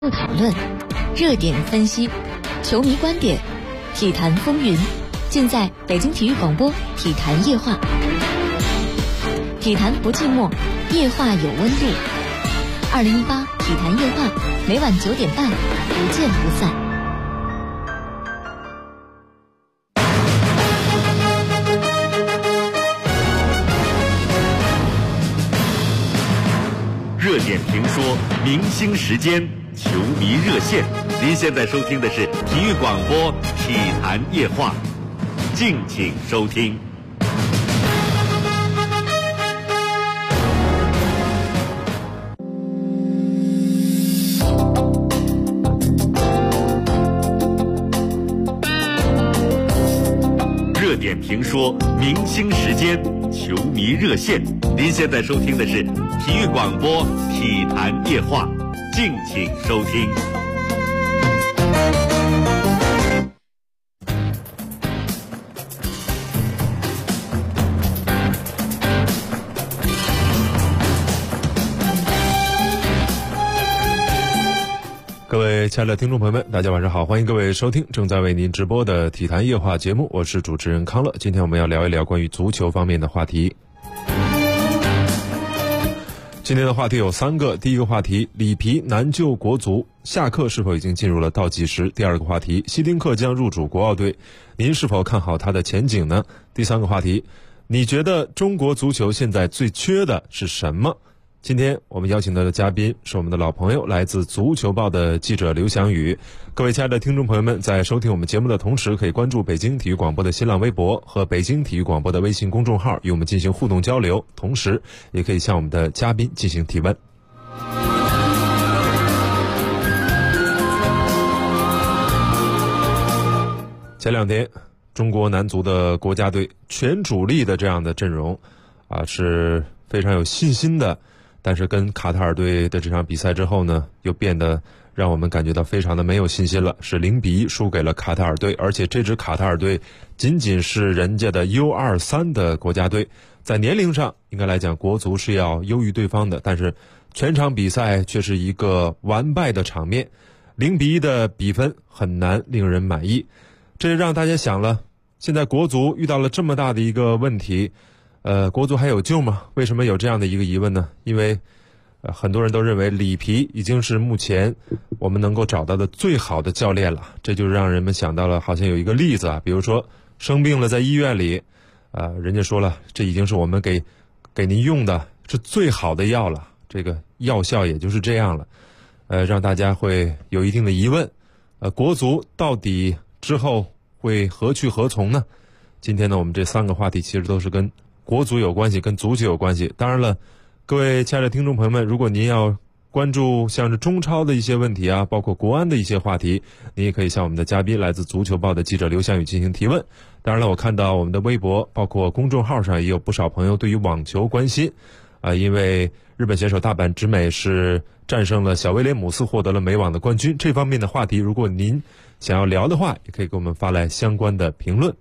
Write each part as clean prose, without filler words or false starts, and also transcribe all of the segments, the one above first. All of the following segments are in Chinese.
讨论、热点分析、球迷观点、体坛风云，尽在北京体育广播体坛夜话。体坛不寂寞，夜话有温度。2018体坛夜话，每晚9点半，不见不散。 热点评说，明星时间，球迷热线。您现在收听的是体育广播体坛夜话，敬请收听。热点评说，明星时间，球迷热线。您现在收听的是体育广播体坛夜话，敬请收听。 各位亲爱的听众朋友们，大家晚上好，欢迎各位收听正在为您直播的体坛夜话节目，我是主持人康乐。今天我们要聊一聊关于足球方面的话题。今天的话题有3个，第一个话题，里皮难救国足，下课是否已经进入了倒计时？第二个话题，希丁克将入主国奥队，您是否看好他的前景呢？第三个话题，你觉得中国足球现在最缺的是什么？今天我们邀请到的嘉宾是我们的老朋友，来自足球报的记者刘翔宇。各位亲爱的听众朋友们，在收听我们节目的同时，可以关注北京体育广播的新浪微博和北京体育广播的微信公众号，与我们进行互动交流，同时也可以向我们的嘉宾进行提问。前2天中国男足的国家队全主力的这样的阵容是非常有信心的，但是跟卡塔尔队的这场比赛之后呢，又变得让我们感觉到非常的没有信心了，是0-1输给了卡塔尔队，而且这支卡塔尔队仅仅是人家的 U23 的国家队，在年龄上应该来讲国足是要优于对方的，但是全场比赛却是一个完败的场面，0-1的比分很难令人满意。这让大家想了，现在国足遇到了这么大的一个问题，国足还有救吗？为什么有这样的一个疑问呢？因为很多人都认为里皮已经是目前我们能够找到的最好的教练了，这就让人们想到了好像有一个例子比如说生病了在医院里，人家说了，这已经是我们给您用的是最好的药了，这个药效也就是这样了，让大家会有一定的疑问，国足到底之后会何去何从呢？今天呢，我们这3个话题其实都是跟国足有关系，跟足球有关系。当然了，各位亲爱的听众朋友们，如果您要关注像是中超的一些问题包括国安的一些话题，您也可以向我们的嘉宾来自足球报的记者刘翔宇进行提问。当然了，我看到我们的微博包括公众号上也有不少朋友对于网球关心因为日本选手大阪直美是战胜了小威廉姆斯，获得了美网的冠军，这方面的话题如果您想要聊的话，也可以给我们发来相关的评论。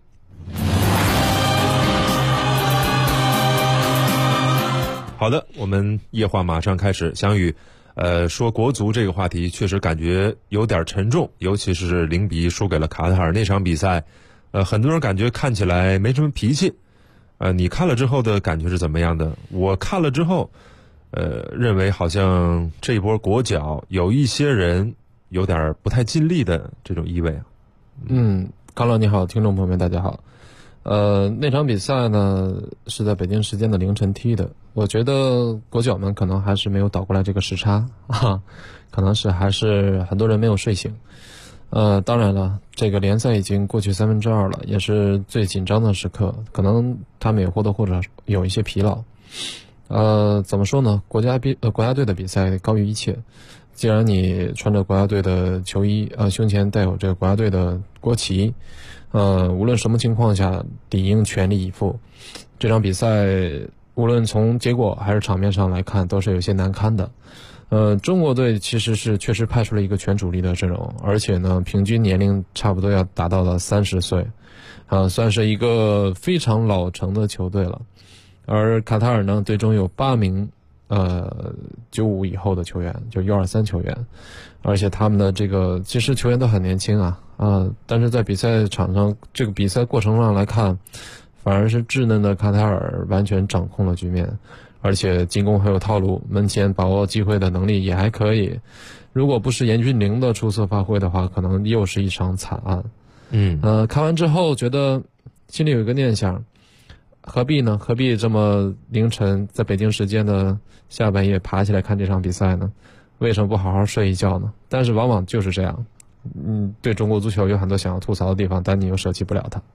好的，我们夜话马上开始。翔宇，说国足这个话题确实感觉有点沉重，尤其是0-1输给了卡塔尔那场比赛，很多人感觉看起来没什么脾气，你看了之后的感觉是怎么样的？我看了之后，认为好像这一波国脚有一些人有点不太尽力的这种意味康乐你好，听众朋友们大家好。那场比赛呢是在北京时间的凌晨踢的，我觉得国脚们可能还是没有倒过来这个时差可能是还是很多人没有睡醒。当然了，这个联赛已经过去2/3了，也是最紧张的时刻，可能他们也或多或少有一些疲劳。怎么说呢？国家队的比赛高于一切。既然你穿着国家队的球衣，胸前带有这个国家队的国旗，无论什么情况下，理应全力以赴。这场比赛无论从结果还是场面上来看，都是有些难堪的。中国队其实是确实派出了一个全主力的阵容，而且呢，平均年龄差不多要达到了30岁，算是一个非常老成的球队了。而卡塔尔呢，队中有8名 95以后的球员，就 U23 球员，而且他们的这个其实球员都很年轻啊，但是在比赛场上这个比赛过程上来看，反而是稚嫩的卡塔尔完全掌控了局面，而且进攻很有套路，门前把握机会的能力也还可以。如果不是严俊凌的出色发挥的话，可能又是一场惨案。看完之后觉得心里有一个念想，何必呢？何必这么凌晨在北京时间的下半夜爬起来看这场比赛呢？为什么不好好睡一觉呢？但是往往就是这样，对中国足球有很多想要吐槽的地方，但你又舍弃不了它。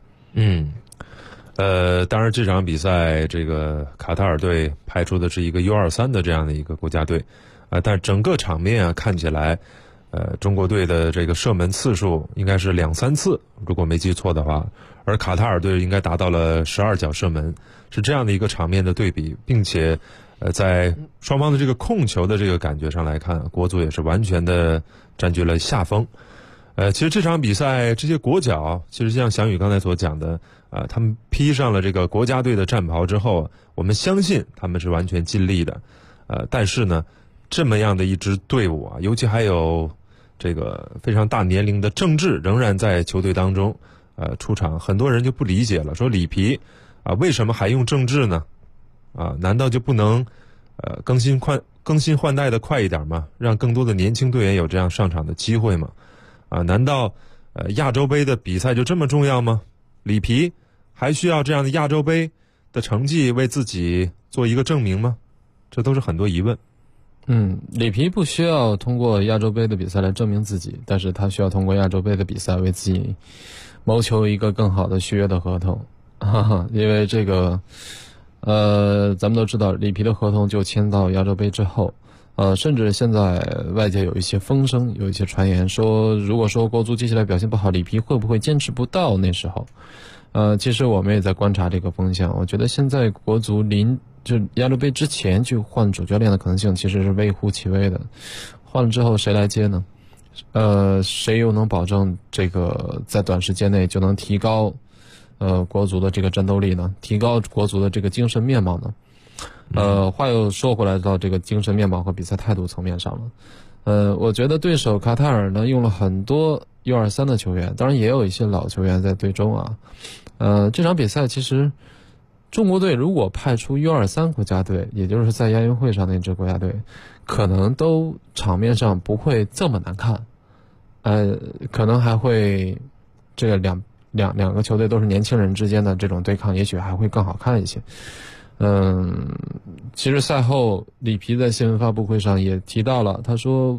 当然这场比赛这个卡塔尔队派出的是一个 U23 的这样的一个国家队，但整个场面看起来中国队的这个射门次数应该是2-3次，如果没记错的话，而卡塔尔队应该达到了12脚射门，是这样的一个场面的对比，并且在双方的这个控球的这个感觉上来看，国足也是完全的占据了下风。其实这场比赛这些国脚，其实像翔宇刚才所讲的，他们披上了这个国家队的战袍之后，我们相信他们是完全尽力的。但是呢，这么样的一支队伍尤其还有这个非常大年龄的郑智仍然在球队当中出场，很多人就不理解了，说里皮为什么还用郑智呢？难道就不能更新换代的快一点吗？让更多的年轻队员有这样上场的机会吗？难道亚洲杯的比赛就这么重要吗？里皮还需要这样的亚洲杯的成绩为自己做一个证明吗？这都是很多疑问。 里皮不需要通过亚洲杯的比赛来证明自己，但是他需要通过亚洲杯的比赛为自己谋求一个更好的续约的合同。因为这个咱们都知道里皮的合同就签到亚洲杯之后，甚至现在外界有一些风声，有一些传言说，如果说国足接下来表现不好，里皮会不会坚持不到那时候？其实我们也在观察这个风向，我觉得现在国足就亚洲杯之前去换主教练的可能性其实是微乎其微的，换了之后谁来接呢？谁又能保证这个在短时间内就能提高国足的这个战斗力呢？提高国足的这个精神面貌呢？话又说回来到这个精神面貌和比赛态度层面上了。我觉得对手卡塔尔呢用了很多 U23 的球员，当然也有一些老球员在队中啊。这场比赛其实中国队如果派出 U23 国家队，也就是在亚运会上那支国家队，可能都场面上不会这么难看，可能还会这个两个球队都是年轻人之间的这种对抗，也许还会更好看一些。其实赛后里皮在新闻发布会上也提到了，他说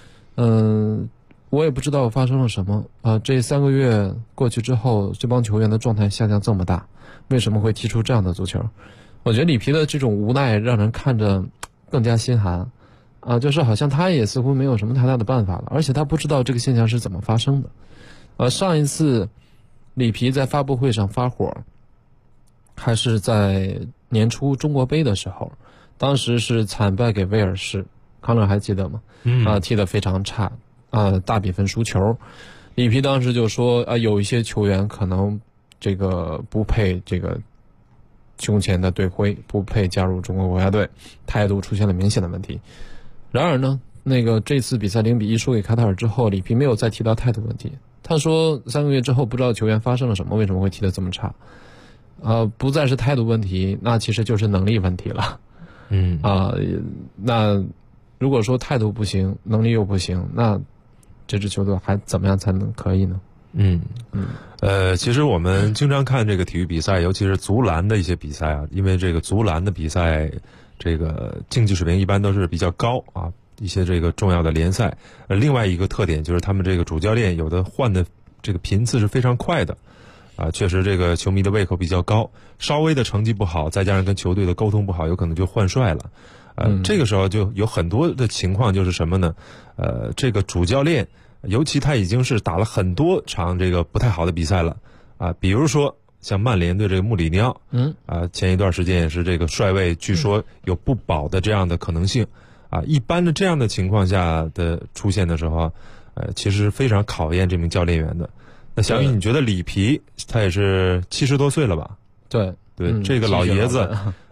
我也不知道发生了什么这3个月过去之后，这帮球员的状态下降这么大，为什么会踢出这样的足球？我觉得里皮的这种无奈让人看着更加心寒就是好像他也似乎没有什么太大的办法了，而且他不知道这个现象是怎么发生的。上一次里皮在发布会上发火还是在年初中国杯的时候，当时是惨败给威尔士，康乐还记得吗？踢得非常差大比分输球。里皮当时就说有一些球员可能这个不配这个胸前的队徽，不配加入中国国家队，态度出现了明显的问题。然而呢，这次比赛0-1输给卡塔尔之后，里皮没有再提到态度问题。他说3个月之后不知道球员发生了什么，为什么会踢得这么差？不再是态度问题，那其实就是能力问题了。那如果说态度不行，能力又不行，那这支球队还怎么样才能可以呢？ 其实我们经常看这个体育比赛，尤其是足篮的一些比赛因为这个足篮的比赛，这个竞技水平一般都是比较高一些这个重要的联赛。另外一个特点就是他们这个主教练有的换的这个频次是非常快的确实这个球迷的胃口比较高，稍微的成绩不好，再加上跟球队的沟通不好，有可能就换帅了。这个时候就有很多的情况就是什么呢？这个主教练尤其他已经是打了很多场这个不太好的比赛了比如说像曼联对这个穆里尼奥前一段时间也是这个帅位据说有不保的这样的可能性一般的这样的情况下的出现的时候其实非常考验这名教练员的。那小雨，你觉得里皮他也是70多岁了吧？ 对， 这个老爷子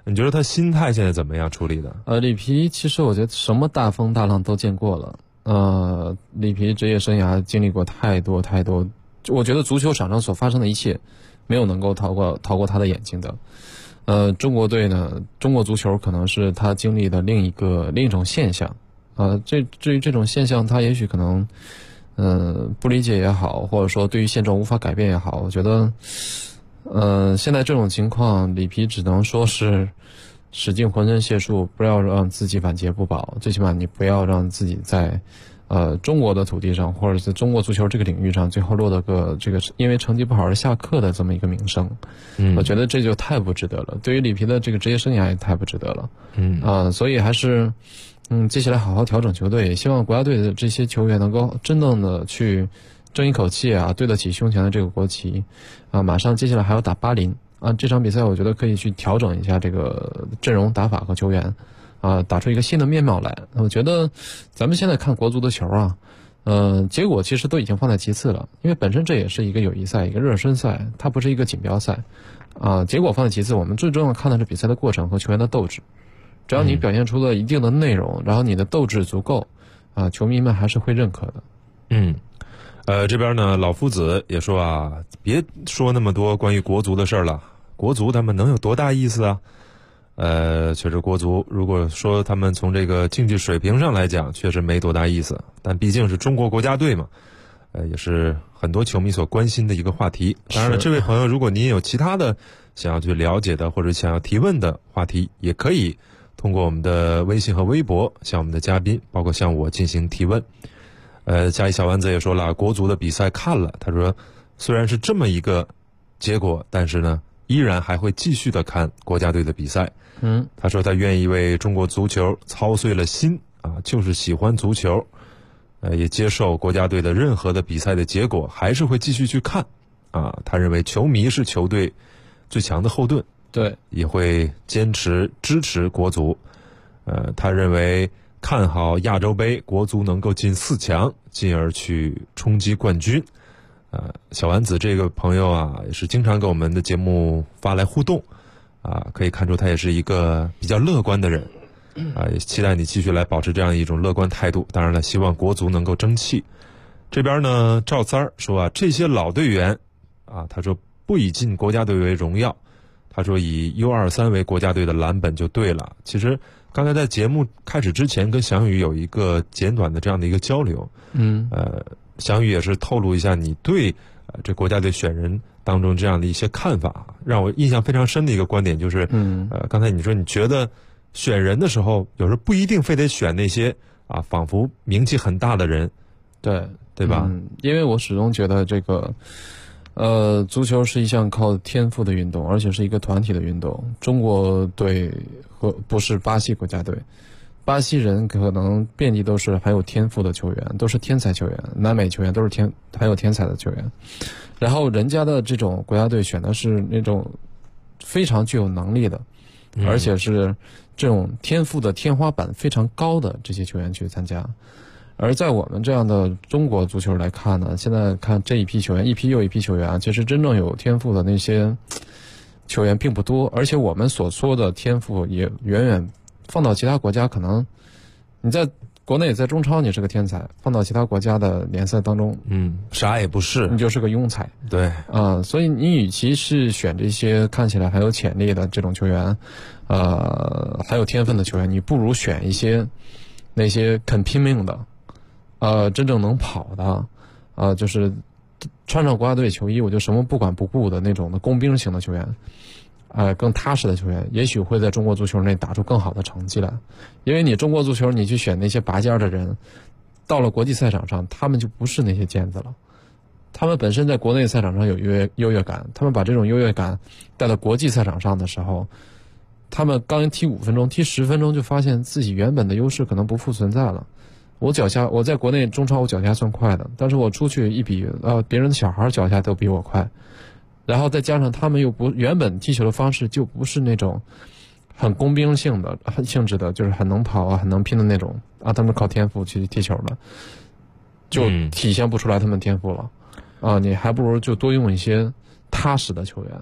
你觉得他心态现在怎么样处理的？ 里皮其实我觉得什么大风大浪都见过了。里皮职业生涯经历过太多，我觉得足球场上所发生的一切，没有能够逃过他的眼睛的。中国队呢，中国足球可能是他经历的另一种现象。至于这种现象，他也许可能不理解也好，或者说对于现状无法改变也好，我觉得现在这种情况，里皮只能说是使尽浑身解数，不要让自己晚节不保。最起码你不要让自己在中国的土地上，或者在中国足球这个领域上，最后落得个这个因为成绩不好而下课的这么一个名声。我觉得这就太不值得了。对于里皮的这个职业生涯也太不值得了。所以还是接下来好好调整球队，也希望国家队的这些球员能够真正的去争一口气啊，对得起胸前的这个国旗啊。马上接下来还要打巴林啊，这场比赛我觉得可以去调整一下这个阵容打法和球员啊，打出一个新的面貌来。我觉得咱们现在看国足的球啊，结果其实都已经放在其次了，因为本身这也是一个友谊赛，一个热身赛，它不是一个锦标赛啊。结果放在其次，我们最重要看的是比赛的过程和球员的斗志。只要你表现出了一定的内容，然后你的斗志足够啊，球迷们还是会认可的。 这边呢，老夫子也说啊，别说那么多关于国足的事儿了，国足他们能有多大意思啊？确实国足如果说他们从这个竞技水平上来讲，确实没多大意思，但毕竟是中国国家队嘛，也是很多球迷所关心的一个话题。当然了，这位朋友，如果您有其他的想要去了解的或者想要提问的话题，也可以通过我们的微信和微博向我们的嘉宾，包括向我进行提问。嘉义小丸子也说了，国足的比赛看了，他说虽然是这么一个结果，但是呢依然还会继续的看国家队的比赛。他说他愿意为中国足球操碎了心啊，就是喜欢足球，也接受国家队的任何的比赛的结果，还是会继续去看啊。他认为球迷是球队最强的后盾， 对， 也会坚持支持国足。他认为看好亚洲杯国足能够进4强，进而去冲击冠军。小丸子这个朋友啊，也是经常给我们的节目发来互动啊，可以看出他也是一个比较乐观的人啊，也期待你继续来保持这样一种乐观态度。当然了，希望国足能够争气。这边呢，赵三儿说啊，这些老队员啊，他说不以进国家队为荣耀，他说以 U23 为国家队的蓝本就对了。其实刚才在节目开始之前跟翔宇有一个简短的这样的一个交流，翔宇也是透露一下你对这国家队选人当中这样的一些看法，让我印象非常深的一个观点就是，刚才你说你觉得选人的时候，有时候不一定非得选那些啊仿佛名气很大的人，对吧？ 因为我始终觉得这个。足球是一项靠天赋的运动，而且是一个团体的运动。中国队和不是巴西国家队，巴西人可能遍地都是很有天赋的球员，都是天才球员，南美球员都是很有天才的球员。然后人家的这种国家队选的是那种非常具有能力的，而且是这种天赋的天花板非常高的这些球员去参加。而在我们这样的中国足球来看呢，现在看这一批球员，一批又一批球员，其实真正有天赋的那些球员并不多，而且我们所说的天赋也远远放到其他国家，可能你在国内在中超你是个天才，放到其他国家的联赛当中， 啥也不是， 你就是个庸才。 对所以你与其是选这些看起来很有潜力的这种球员，很有天分的球员，你不如选一些那些肯拼命的。真正能跑的，就是穿上国家队球衣我就什么不管不顾的那种的工兵型的球员，更踏实的球员，也许会在中国足球内打出更好的成绩来。因为你中国足球你去选那些拔尖的人，到了国际赛场上他们就不是那些尖子了，他们本身在国内赛场上有优越感，他们把这种优越感带到国际赛场上的时候，他们刚踢5分钟踢10分钟就发现自己原本的优势可能不复存在了。我在国内中超我脚下算快的，但是我出去一比，别人的小孩脚下都比我快，然后再加上他们又不原本踢球的方式就不是那种很工兵性质的，就是很能跑啊很能拼的那种他们靠天赋去踢球的，就体现不出来他们天赋了你还不如就多用一些踏实的球员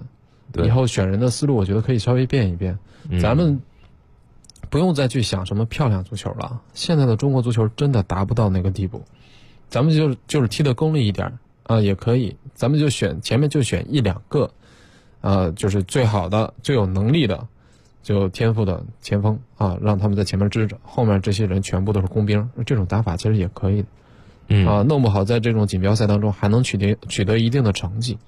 以后选人的思路我觉得可以稍微变一变，咱们不用再去想什么漂亮足球了，现在的中国足球真的达不到那个地步，咱们就是踢得功利一点也可以，咱们就前面就选1、2个就是最好的最有能力的最有天赋的前锋让他们在前面支着，后面这些人全部都是工兵，这种打法其实也可以的弄不好在这种锦标赛当中还能取得一定的成绩。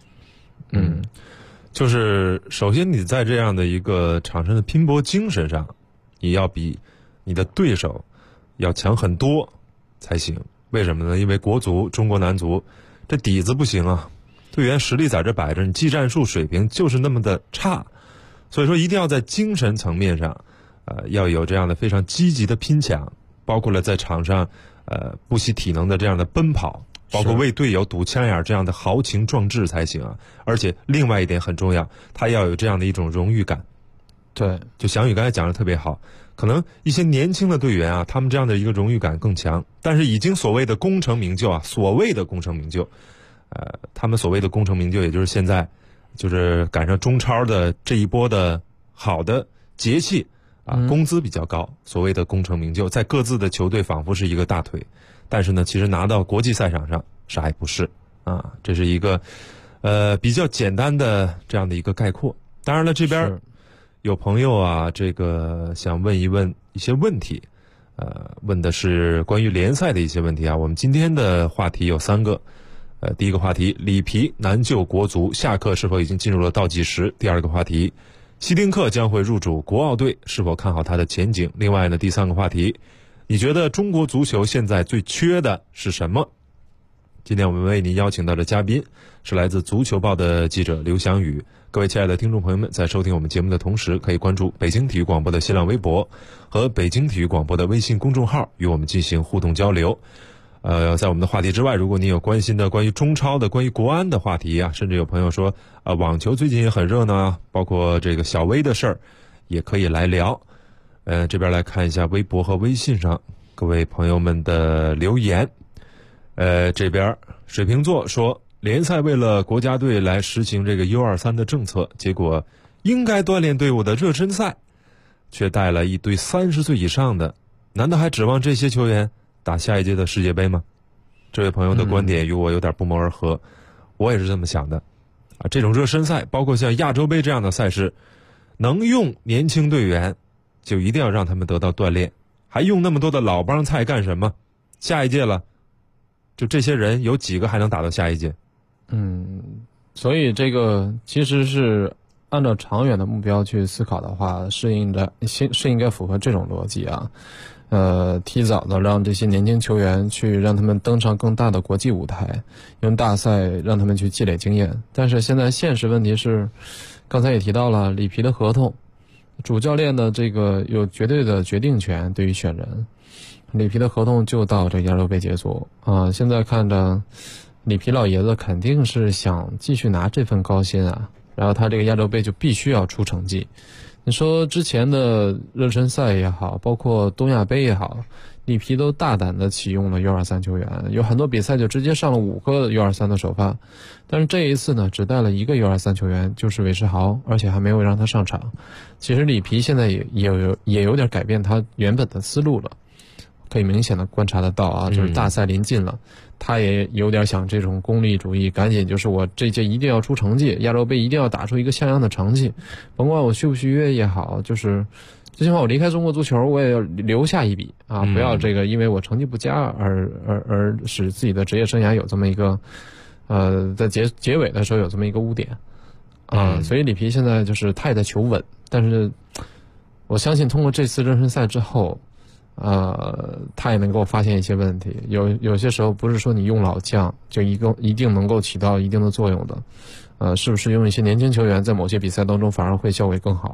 就是首先你在这样的一个场上的拼搏精神上，你要比你的对手要强很多才行。为什么呢？因为国足中国男足这底子不行啊，队员实力在这摆着，你技战术水平就是那么的差，所以说一定要在精神层面上要有这样的非常积极的拼抢，包括了在场上不惜体能的这样的奔跑，包括为队友堵枪眼这样的豪情壮志才行啊。而且另外一点很重要，他要有这样的一种荣誉感。 对， 就翔宇刚才讲的特别好，可能一些年轻的队员他们这样的一个荣誉感更强，但是已经所谓的功成名就所谓的功成名就他们所谓的功成名就也就是现在就是赶上中超的这一波的好的节气工资比较高，所谓的功成名就，在各自的球队仿佛是一个大腿，但是呢其实拿到国际赛场上啥也不是这是一个比较简单的这样的一个概括。当然了，这边有朋友这个想问一些问题，问的是关于联赛的一些问题我们今天的话题有3个，第一个话题，里皮难救国足，下课是否已经进入了倒计时？第二个话题，希丁克将会入主国奥队，是否看好他的前景？另外呢，第3个话题，你觉得中国足球现在最缺的是什么？今天我们为您邀请到的嘉宾是来自足球报的记者刘翔宇。各位亲爱的听众朋友们，在收听我们节目的同时，可以关注北京体育广播的新浪微博和北京体育广播的微信公众号，与我们进行互动交流。在我们的话题之外，如果你有关心的关于中超的关于国安的话题甚至有朋友说网球最近也很热闹包括这个小威的事儿也可以来聊。这边来看一下微博和微信上各位朋友们的留言。这边水瓶座说，联赛为了国家队来实行这个 U23 的政策，结果应该锻炼队伍的热身赛却带了一堆30岁以上的，难道还指望这些球员打下一届的世界杯吗？这位朋友的观点与我有点不谋而合，我也是这么想的这种热身赛包括像亚洲杯这样的赛事，能用年轻队员就一定要让他们得到锻炼，还用那么多的老帮菜干什么？下一届了，就这些人有几个还能打到下一届？ 所以这个其实是按照长远的目标去思考的话，是应该符合这种逻辑提早的让这些年轻球员去让他们登上更大的国际舞台，用大赛让他们去积累经验。但是现在现实问题是，刚才也提到了里皮的合同，主教练的这个有绝对的决定权对于选人，里皮的合同就到这亚洲杯结束现在看着里皮老爷子肯定是想继续拿这份高薪然后他这个亚洲杯就必须要出成绩。你说之前的热身赛也好，包括东亚杯也好，里皮都大胆的启用了 U23 球员，有很多比赛就直接上了5个 U23 的首发，但是这一次呢只带了1个 U23 球员，就是韦世豪，而且还没有让他上场。其实里皮现在也有点改变他原本的思路了，可以明显的观察得到就是大赛临近了，他也有点想这种功利主义，赶紧就是我这届一定要出成绩，亚洲杯一定要打出一个像样的成绩，甭管我续不续约也好，就是最起码我离开中国足球我也要留下一笔不要这个因为我成绩不佳而使自己的职业生涯有这么一个在结尾的时候有这么一个污点所以里皮现在就是他也在求稳，但是我相信通过这次热身赛之后他也能够发现一些问题，有些时候不是说你用老将就一定能够起到一定的作用的，是不是用一些年轻球员在某些比赛当中反而会效果更好？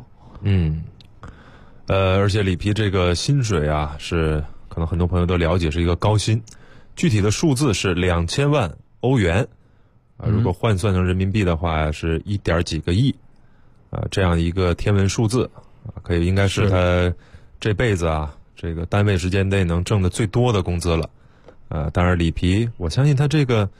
而且里皮这个薪水是可能很多朋友都了解是一个高薪，具体的数字是2000万欧元如果换算成人民币的话是1点几个亿这样一个天文数字可以应该是他这辈子这个单位时间内能挣的最多的工资了当然里皮我相信他这个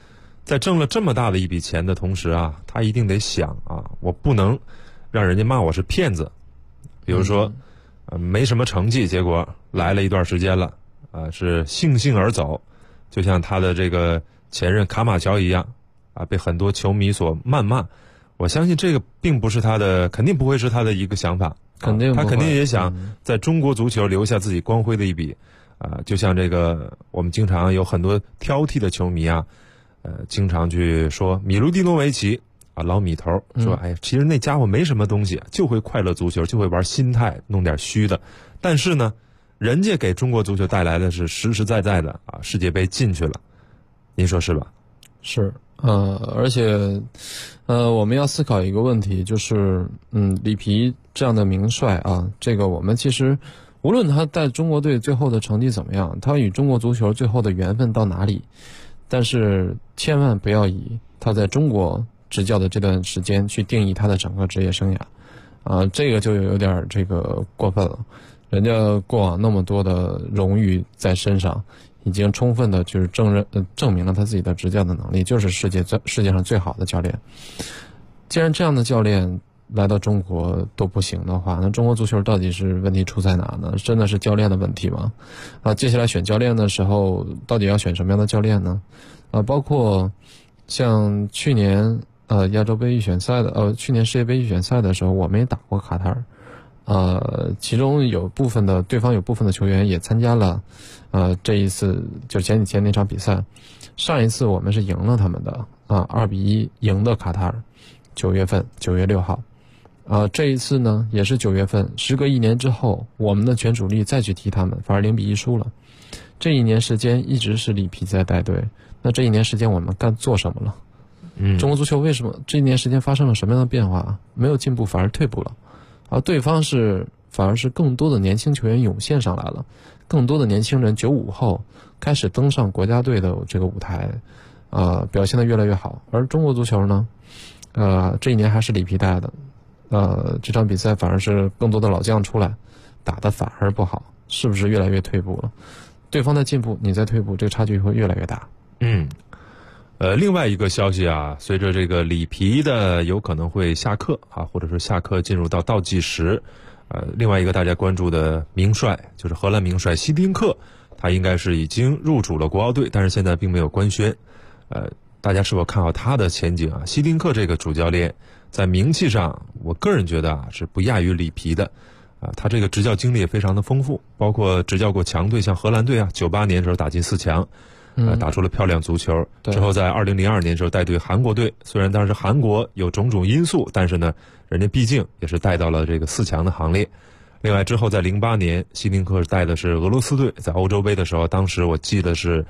在挣了这么大的一笔钱的同时啊，他一定得想啊，我不能让人家骂我是骗子。比如说，没什么成绩，结果来了一段时间了，是悻悻而走，就像他的这个前任卡马乔一样，被很多球迷所谩骂。我相信这个并不是他的，肯定不会是他的一个想法。 肯定他肯定也想在中国足球留下自己光辉的一笔。就像这个，我们经常有很多挑剔的球迷啊，经常去说米卢蒂诺维奇老米头说，哎呀，其实那家伙没什么东西，就会快乐足球，就会玩心态，弄点虚的。但是呢，人家给中国足球带来的是实实在在的世界杯进去了，您说是吧？ 是，而且，我们要思考一个问题，就是，里皮这样的名帅啊，这个我们其实，无论他带中国队最后的成绩怎么样，他与中国足球最后的缘分到哪里，但是千万不要以他在中国执教的这段时间去定义他的整个职业生涯，这个就有点这个过分了。人家过往那么多的荣誉在身上，已经充分的就是证明了他自己的执教的能力，就是世界上最好的教练。既然这样的教练来到中国都不行的话，那中国足球到底是问题出在哪呢？真的是教练的问题吗？接下来选教练的时候，到底要选什么样的教练呢？包括像去年亚洲杯预选赛的去年世界杯预选赛的时候，我们也打过卡塔尔。其中对方有部分的球员也参加了，这一次就前几天那场比赛。上一次我们是赢了他们的，2-1赢的卡塔尔，9月6号。这一次呢也是9月份，时隔1年之后，我们的全主力再去踢他们，反而0-1输了。这1年时间一直是里皮在带队，那这1年时间我们做什么了？中国足球为什么这1年时间发生了什么样的变化？没有进步，反而退步了。对方反而是更多的年轻球员涌现上来了，更多的年轻人95后开始登上国家队的这个舞台，表现得越来越好。而中国足球呢，这1年还是里皮带的，这场比赛反而是更多的老将出来，打得反而不好，是不是越来越退步了？对方在进步，你在退步，这个差距会越来越大。 另外一个消息随着这个里皮的有可能会下课或者说下课进入到倒计时，另外一个大家关注的名帅就是荷兰名帅希丁克，他应该是已经入主了国奥队，但是现在并没有官宣。大家是否看好他的前景希丁克这个主教练在名气上，我个人觉得是不亚于里皮的。他这个执教经历也非常的丰富，包括执教过强队，像荷兰队98年的时候打进4强。打出了漂亮足球。之后在2002年的时候带队韩国队，虽然当时韩国有种种因素，但是呢，人家毕竟也是带到了这个4强的行列。另外之后在08年，希丁克带的是俄罗斯队，在欧洲杯的时候，当时我记得是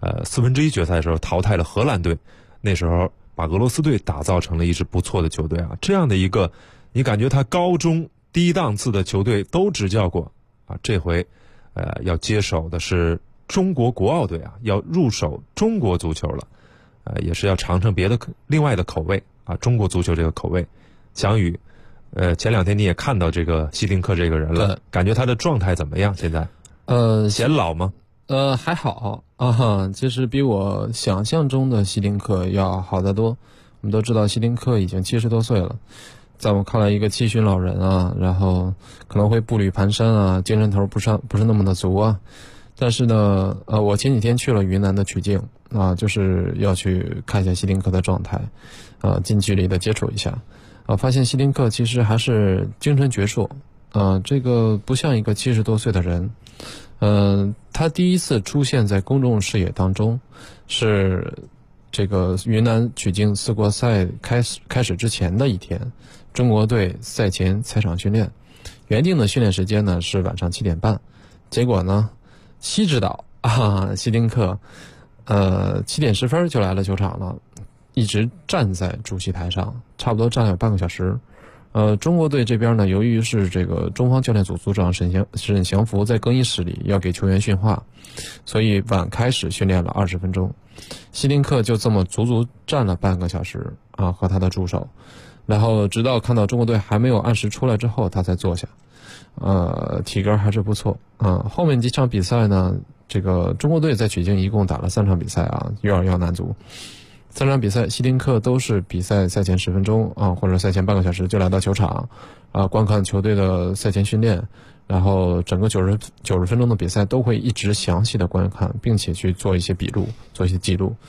1/4决赛的时候淘汰了荷兰队，那时候把俄罗斯队打造成了一支不错的球队这样的一个，你感觉他高中低档次的球队都执教过这回要接手的是中国国奥队要入手中国足球了，也是要尝尝另外的口味中国足球这个口味。蒋宇，前2天你也看到这个希丁克这个人了，感觉他的状态怎么样？现在显老吗？ 还好其实比我想象中的希丁克要好得多。我们都知道希丁克已经70多岁了，在我看来一个70旬老人然后可能会步履蹒跚精神头不是那么的足但是呢，我前几天去了云南的曲靖就是要去看一下希丁克的状态，近距离的接触一下，发现希丁克其实还是精神矍铄，这个不像一个70多岁的人。他第一次出现在公众视野当中，是这个云南曲靖4国赛开始之前的一天，中国队赛前踩场训练，原定的训练时间呢是晚上7点半，结果呢，西指导希丁克，7点10分就来了球场了，一直站在主席台上，差不多站了有半个小时。中国队这边呢，由于是这个中方教练组组长沈祥福在更衣室里要给球员训话，所以晚开始训练了20分钟。希丁克就这么足足站了半个小时和他的助手，然后直到看到中国队还没有按时出来之后，他才坐下。体格还是不错。后面几场比赛呢，这个中国队在曲靖一共打了3场比赛，U21男足。 3场比赛，希丁克都是比赛赛前10分钟啊，或者赛前半个小时就来到球场啊，观看球队的赛前训练，然后整个90分钟的比赛都会一直详细的观看，并且去做一些笔录，做一些记录。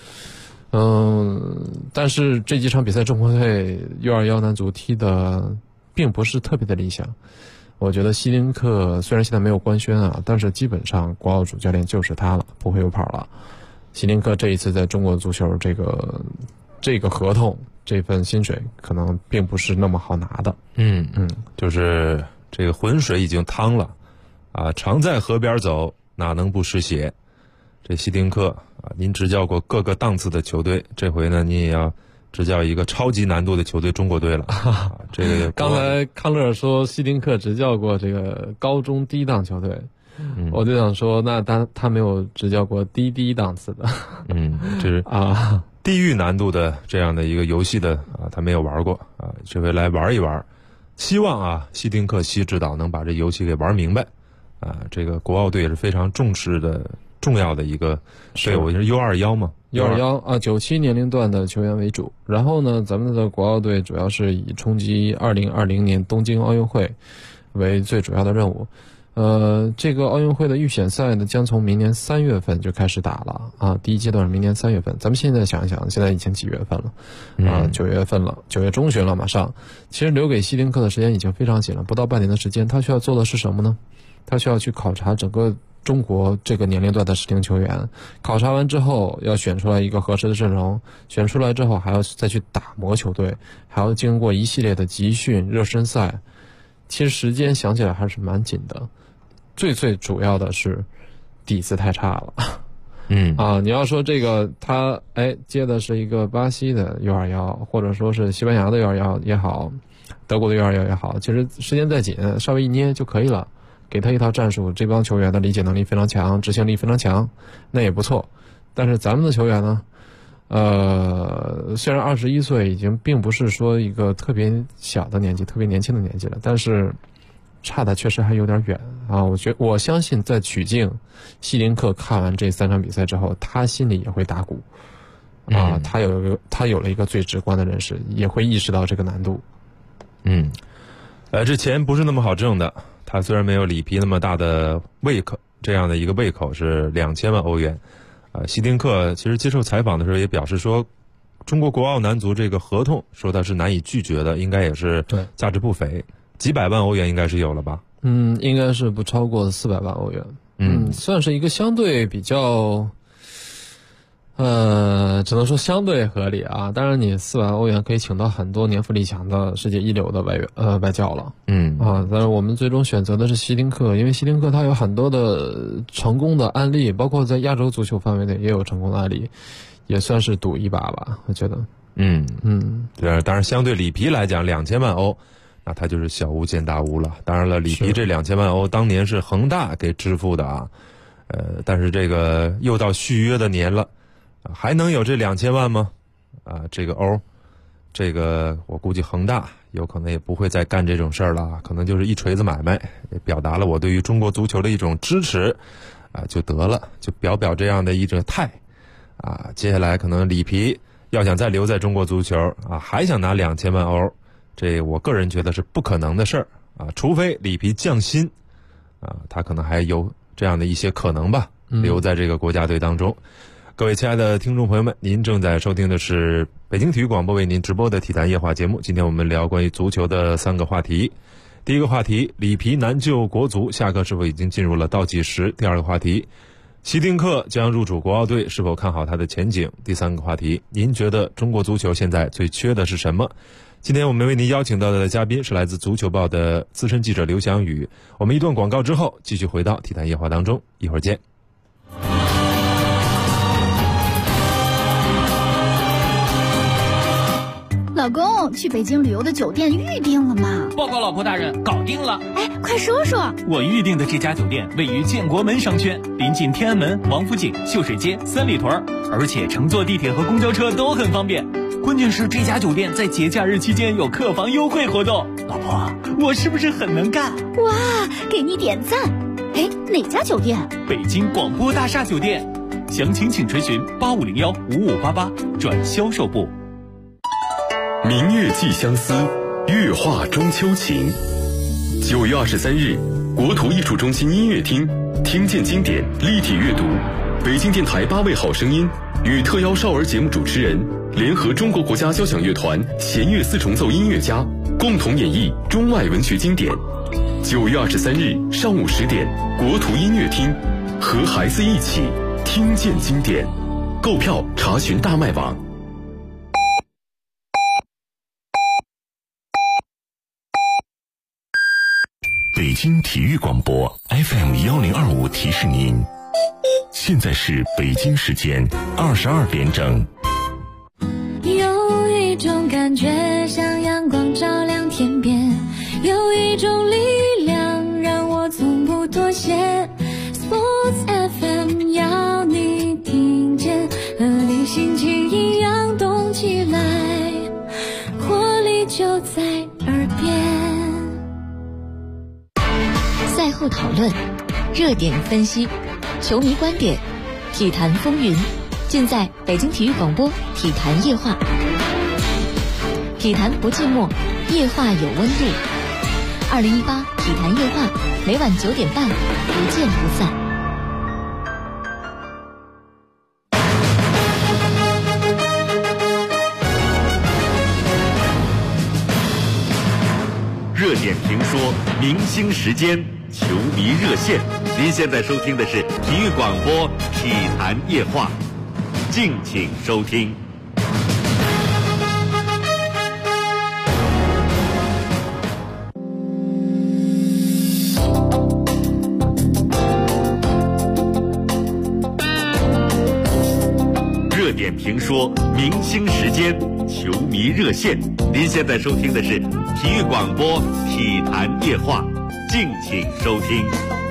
但是这几场比赛中国队 U21 男足踢的并不是特别的理想。我觉得希丁克虽然现在没有官宣啊，但是基本上国奥主教练就是他了，不会有跑了。希丁克这一次在中国足球这个合同这份薪水可能并不是那么好拿的。 就是这个浑水已经汤了啊，常在河边走，哪能不湿鞋？这希丁克啊，您执教过各个档次的球队，这回呢，您也要执教一个超级难度的球队中国队了。这个刚才康乐说希丁克执教过这个高中低档球队，我就想说，那他没有执教过低档次的。 这是啊，地狱难度的这样的一个游戏的啊，他没有玩过啊，这回来玩一玩，希望啊，希丁克希指导能把这游戏给玩明白啊。这个国奥队也是非常重视的。重要的一个队伍就是 U21 嘛 ，U21啊，97年龄段的球员为主。然后呢，咱们的国奥队主要是以冲击2020年东京奥运会为最主要的任务。这个奥运会的预选赛呢，将从明年3月份就开始打了啊。第一阶段是明年3月份。咱们现在想一想，现在已经几月份了啊？9月份了，9月中旬了，马上。其实留给希丁克的时间已经非常紧了，不到半年的时间。他需要做的是什么呢？他需要去考察整个中国这个年龄段的适龄球员，考察完之后要选出来一个合适的阵容，选出来之后还要再去打磨球队，还要经过一系列的集训、热身赛。其实时间想起来还是蛮紧的，最主要的是底子太差了。你要说这个他接的是一个巴西的 U21，或者说是西班牙的 U21 也好，德国的 U21 也好，其实时间再紧，稍微一捏就可以了。给他一套战术，这帮球员的理解能力非常强，执行力非常强，那也不错。但是咱们的球员呢，虽然21岁已经并不是说一个特别小的年纪，特别年轻的年纪了，但是差的确实还有点远啊。我相信在曲靖希丁克看完这3场比赛之后，他心里也会打鼓啊，他有了一个最直观的认识，也会意识到这个难度。 这钱不是那么好挣的。他虽然没有里皮那么大的胃口，这样的一个胃口是2000万欧元。希丁克其实接受采访的时候也表示说，中国国奥男足这个合同说他是难以拒绝的，应该也是价值不菲，几百万欧元应该是有了吧？ 应该是不超过400万欧元。算是一个相对比较。只能说相对合理啊。当然，你4万欧元可以请到很多年富力强的世界一流的外教了。但是我们最终选择的是希丁克，因为希丁克他有很多的成功的案例，包括在亚洲足球范围内也有成功的案例，也算是赌一把吧，我觉得。 对，当然相对里皮来讲，2000万欧，那他就是小巫见大巫了。当然了，里皮这2000万欧当年是恒大给支付的啊。但是这个又到续约的年了。还能有这2000万吗？这个欧，这个我估计恒大有可能也不会再干这种事儿了，可能就是一锤子买卖，也表达了我对于中国足球的一种支持，就得了，就表这样的一种态，接下来可能里皮要想再留在中国足球还想拿2000万欧，这我个人觉得是不可能的事儿除非里皮降薪他可能还有这样的一些可能吧，留在这个国家队当中。各位亲爱的听众朋友们，您正在收听的是北京体育广播为您直播的体坛夜话节目。今天我们聊关于足球的3个话题。第一个话题，里皮难救国足，下课是否已经进入了倒计时？第二个话题，希丁克将入主国奥队，是否看好他的前景？第3个话题，您觉得中国足球现在最缺的是什么？今天我们为您邀请到的嘉宾是来自足球报的资深记者刘翔宇。我们一段广告之后继续回到体坛夜话当中，一会儿见。 老公，去北京旅游的酒店预定了吗？ 报告老婆大人，搞定了。 快说说。 我预定的这家酒店位于建国门商圈，临近天安门、王府井、秀水街、三里屯，而且乘坐地铁和公交车都很方便。关键是这家酒店在节假日期间有客房优惠活动。老婆，我是不是很能干？ 哇，给你点赞。哪家酒店？ 北京广播大厦酒店。 详情请垂询85015588转销售部。 明月寄相思，月画中秋情。9月23日，国土艺术中心音乐厅听见经典立体阅读，北京电台8位好声音与特邀少儿节目主持人联合中国国家交响乐团弦乐四重奏音乐家共同演绎中外文学经典。9月23日上午10点，国土音乐厅，和孩子一起听见经典。购票查询大麦网。 北京体育广播 FM1025提示您，现在是北京时间22点整。 有一种感觉像阳光照亮天边，有一种力量让我从不妥协。 Sports FM 要你听见，和你心情一样动起来，活力就在耳边。 赛后讨论，热点分析，球迷观点，体坛风云，尽在北京体育广播体坛夜话。体坛不寂寞，夜话有温度。2018体坛夜话，每晚9点半，不见不散。 热点评说，明星时间，球迷热线。您现在收听的是体育广播体坛夜话，敬请收听。热点评说，明星时间，球迷热线。您现在收听的是体育广播体坛夜话，敬请收听。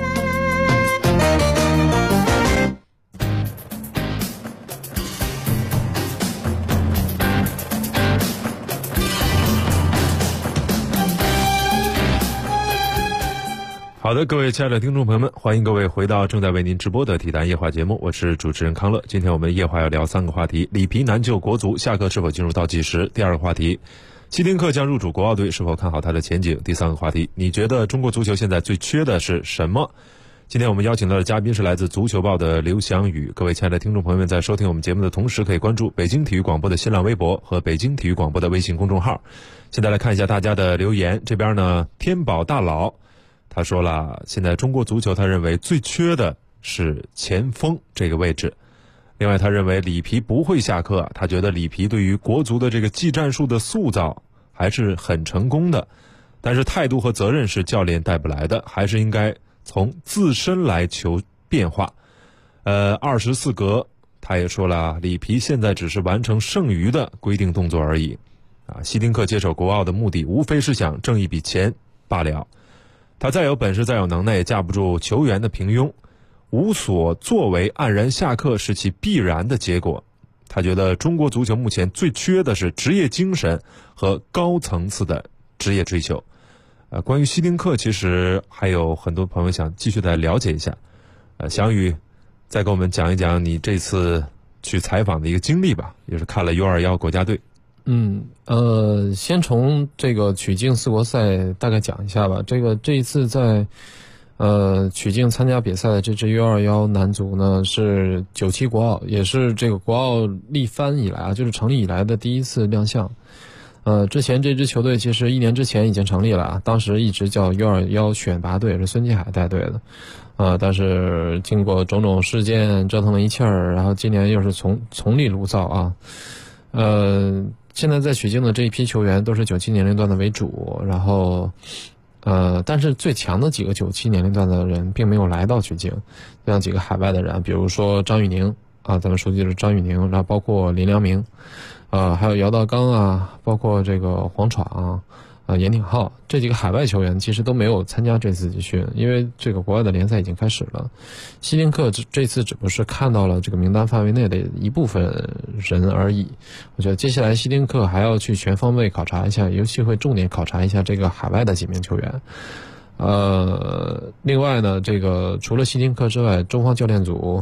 好的，各位亲爱的听众朋友们，欢迎各位回到正在为您直播的体坛夜话节目，我是主持人康乐。今天我们夜话要聊3个话题：里皮难救国足，下课是否进入倒计时？第2个话题，希丁克将入主国奥队，是否看好他的前景？第3个话题，你觉得中国足球现在最缺的是什么？今天我们邀请到的嘉宾是来自足球报的刘翔宇。各位亲爱的听众朋友们，在收听我们节目的同时，可以关注北京体育广播的新浪微博和北京体育广播的微信公众号。现在来看一下大家的留言，这边呢，天宝大佬他说了，现在中国足球他认为最缺的是前锋这个位置。另外他认为里皮不会下课，他觉得里皮对于国足的这个技战术的塑造还是很成功的，但是态度和责任是教练带不来的，还是应该从自身来求变化。24格他也说了，里皮现在只是完成剩余的规定动作而已。希丁克接手国奥的目的无非是想挣一笔钱罢了。他再有本事再有能耐也架不住球员的平庸，无所作为黯然下课是其必然的结果。他觉得中国足球目前最缺的是职业精神和高层次的职业追求。关于希丁克其实还有很多朋友想继续再了解一下。翔宇再给我们讲一讲你这次去采访的一个经历吧，也是看了 U21 国家队。 先从这个曲靖4国赛大概讲一下吧。这一次在曲靖参加比赛的这支 U21 男足呢，是97国奥，也是这个国奥立番以来啊，就是成立以来的第一次亮相。之前这支球队其实1年之前已经成立了，当时一直叫 U21 选拔队，是孙继海带队的。但是经过种种事件折腾了一气儿，然后今年又是从力炉灶啊。现在在曲靖的这一批球员都是97年龄段的为主，然后但是最强的几个97年龄段的人并没有来到曲靖，这样几个海外的人，比如说张玉宁啊，咱们熟悉的张玉宁，然后包括林良铭，还有姚道刚啊，包括这个黄闯严鼎浩，这几个海外球员其实都没有参加这次集训，因为这个国外的联赛已经开始了。希丁克这次只不过是看到了这个名单范围内的一部分人而已。我觉得接下来希丁克还要去全方位考察一下，尤其会重点考察一下这个海外的几名球员。另外呢，这个除了希丁克之外，中方教练组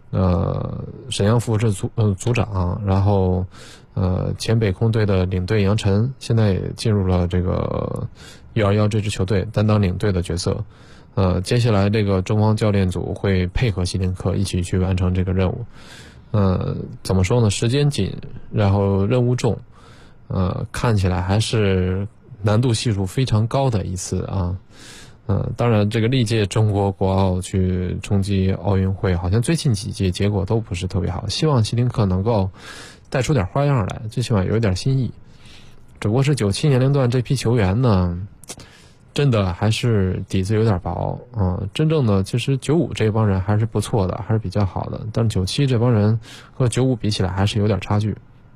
沈阳副市组长，然后前北空队的领队杨晨，现在也进入了这个U21这支球队担当领队的角色。接下来这个中方教练组会配合希林克一起去完成这个任务。怎么说呢？时间紧，然后任务重，看起来还是难度系数非常高的一次啊。当然，这个历届中国国奥去冲击奥运会，好像最近几届结果都不是特别好。希望希林克能够带出点花样来，最起码有一点新意。只不过是97年龄段这批球员呢，真的还是底子有点薄真正的其实95这帮人还是不错的，还是比较好的，但是97这帮人和95比起来还是有点差距。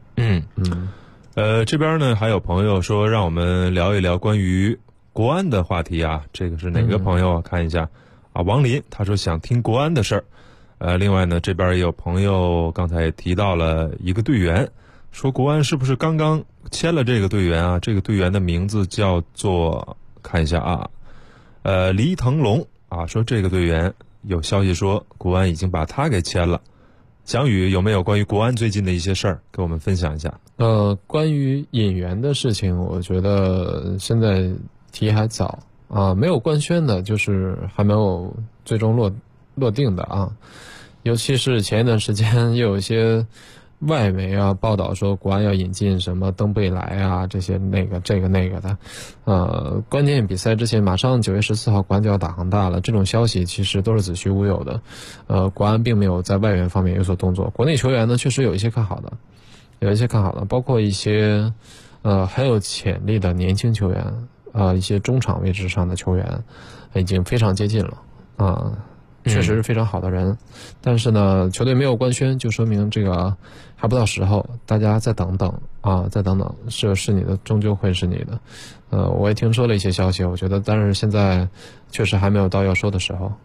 这边呢还有朋友说让我们聊一聊关于国安的话题啊，这个是哪个朋友啊？看一下啊，王林他说想听国安的事儿。另外呢，这边也有朋友刚才也提到了一个队员，说国安是不是刚刚签了这个队员啊？这个队员的名字叫做看一下啊，黎腾龙啊，说这个队员有消息说国安已经把他给签了。翔宇有没有关于国安最近的一些事儿给我们分享一下？ 关于引援的事情，我觉得现在提还早啊，没有官宣的，就是还没有最终落定的啊。尤其是前一段时间也有一些外媒啊报道说国安要引进什么登贝莱啊，这些那个的，关键比赛之前马上9月14号国安就要打恒大了，这种消息其实都是子虚乌有的。国安并没有在外援方面有所动作，国内球员呢确实有一些看好的，包括一些很有潜力的年轻球员，一些中场位置上的球员已经非常接近了确实是非常好的人，但是呢，球队没有官宣，就说明这个还不到时候，大家再等等再等等，是你的，终究会是你的。我也听说了一些消息，我觉得，但是现在确实还没有到要说的时候。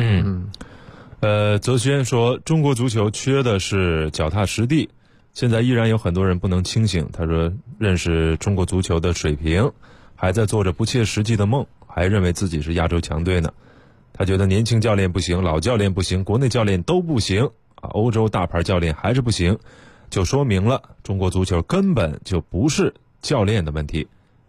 泽轩说，中国足球缺的是脚踏实地，现在依然有很多人不能清醒。他说，认识中国足球的水平，还在做着不切实际的梦，还认为自己是亚洲强队呢。他觉得年轻教练不行，老教练不行，国内教练都不行欧洲大牌教练还是不行，就说明了中国足球根本就不是教练的问题。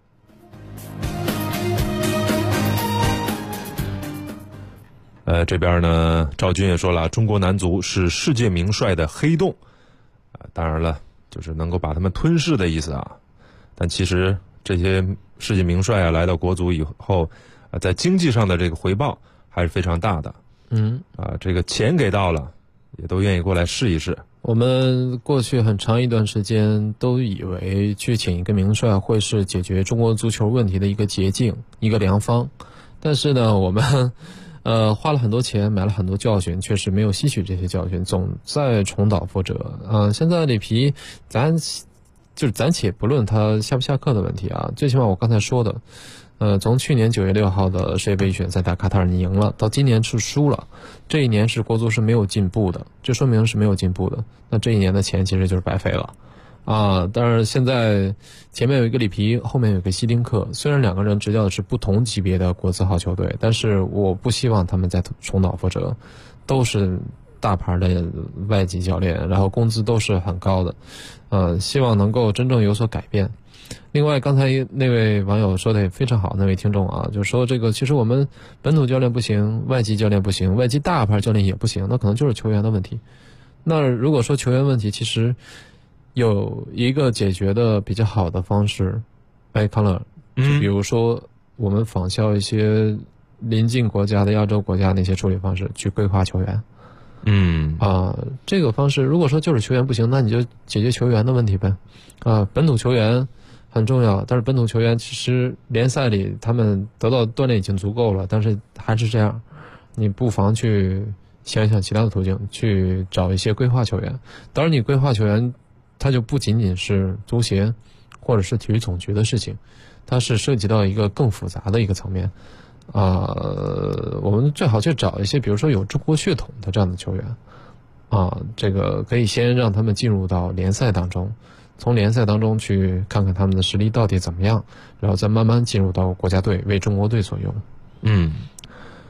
这边呢，赵军也说了，中国男足是世界名帅的黑洞当然了，就是能够把他们吞噬的意思啊。但其实这些世界名帅来到国足以后在经济上的这个回报还是非常大的。这个钱给到了，也都愿意过来试一试。 我们过去很长一段时间都以为去请一个名帅会是解决中国足球问题的一个捷径，一个良方。但是呢，我们花了很多钱，买了很多教训，确实没有吸取这些教训，总在重蹈覆辙。现在里皮，咱且不论他下不下课的问题啊，最起码我刚才说的。从去年9月6号的世界杯选赛打卡塔尔你赢了，到今年是输了，这一年是国足是没有进步的，这说明是没有进步的。那这一年的钱其实就是白费了但是现在前面有一个里皮，后面有一个希丁克，虽然两个人执教的是不同级别的国字号球队，但是我不希望他们再重蹈覆辙，都是大牌的外籍教练，然后工资都是很高的，希望能够真正有所改变。另外，刚才那位网友说的也非常好，那位听众就说这个其实我们本土教练不行，外籍教练不行，外籍大牌教练也不行，那可能就是球员的问题。那如果说球员问题，其实有一个解决的比较好的方式，康乐，就比如说我们仿效一些邻近国家的亚洲国家那些处理方式，去规划球员。这个方式如果说就是球员不行，那你就解决球员的问题呗。本土球员很重要，但是本土球员其实联赛里他们得到锻炼已经足够了，但是还是这样，你不妨去想一想其他的途径，去找一些规划球员。当然你规划球员它就不仅仅是足协或者是体育总局的事情，它是涉及到一个更复杂的一个层面。我们最好去找一些比如说有中国血统的这样的球员这个可以先让他们进入到联赛当中，从联赛当中去看看他们的实力到底怎么样，然后再慢慢进入到国家队，为中国队所用。